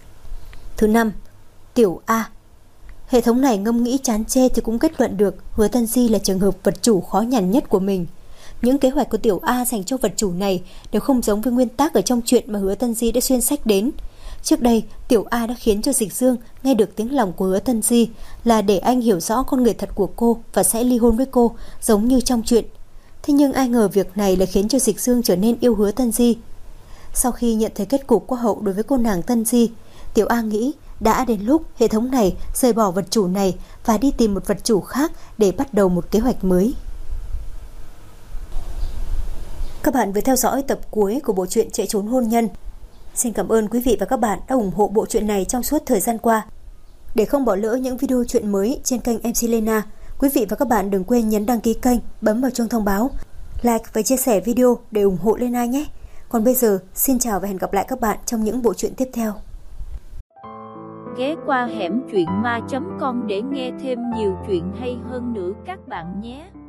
Thứ năm, Tiểu A. Hệ thống này ngâm nghĩ chán chê thì cũng kết luận được Hứa Tân Di là trường hợp vật chủ khó nhằn nhất của mình. Những kế hoạch của Tiểu A dành cho vật chủ này đều không giống với nguyên tắc ở trong chuyện mà Hứa Tân Di đã xuyên sách đến. Trước đây, Tiểu A đã khiến cho Dịch Dương nghe được tiếng lòng của Hứa Tân Di là để anh hiểu rõ con người thật của cô và sẽ ly hôn với cô, giống như trong chuyện. Thế nhưng ai ngờ việc này lại khiến cho Dịch Dương trở nên yêu Hứa Tân Di. Sau khi nhận thấy kết cục qua hậu đối với cô nàng Tân Di, Tiểu A nghĩ đã đến lúc hệ thống này rời bỏ vật chủ này và đi tìm một vật chủ khác để bắt đầu một kế hoạch mới. Các bạn vừa theo dõi tập cuối của bộ truyện Chạy trốn hôn nhân. Xin cảm ơn quý vị và các bạn đã ủng hộ bộ truyện này trong suốt thời gian qua. Để không bỏ lỡ những video truyện mới trên kênh MC Lena, quý vị và các bạn đừng quên nhấn đăng ký kênh, bấm vào chuông thông báo, like và chia sẻ video để ủng hộ Lena nhé. Còn bây giờ, xin chào và hẹn gặp lại các bạn trong những bộ truyện tiếp theo. Ghé qua hẻm truyện ma.com để nghe thêm nhiều chuyện hay hơn nữa các bạn nhé.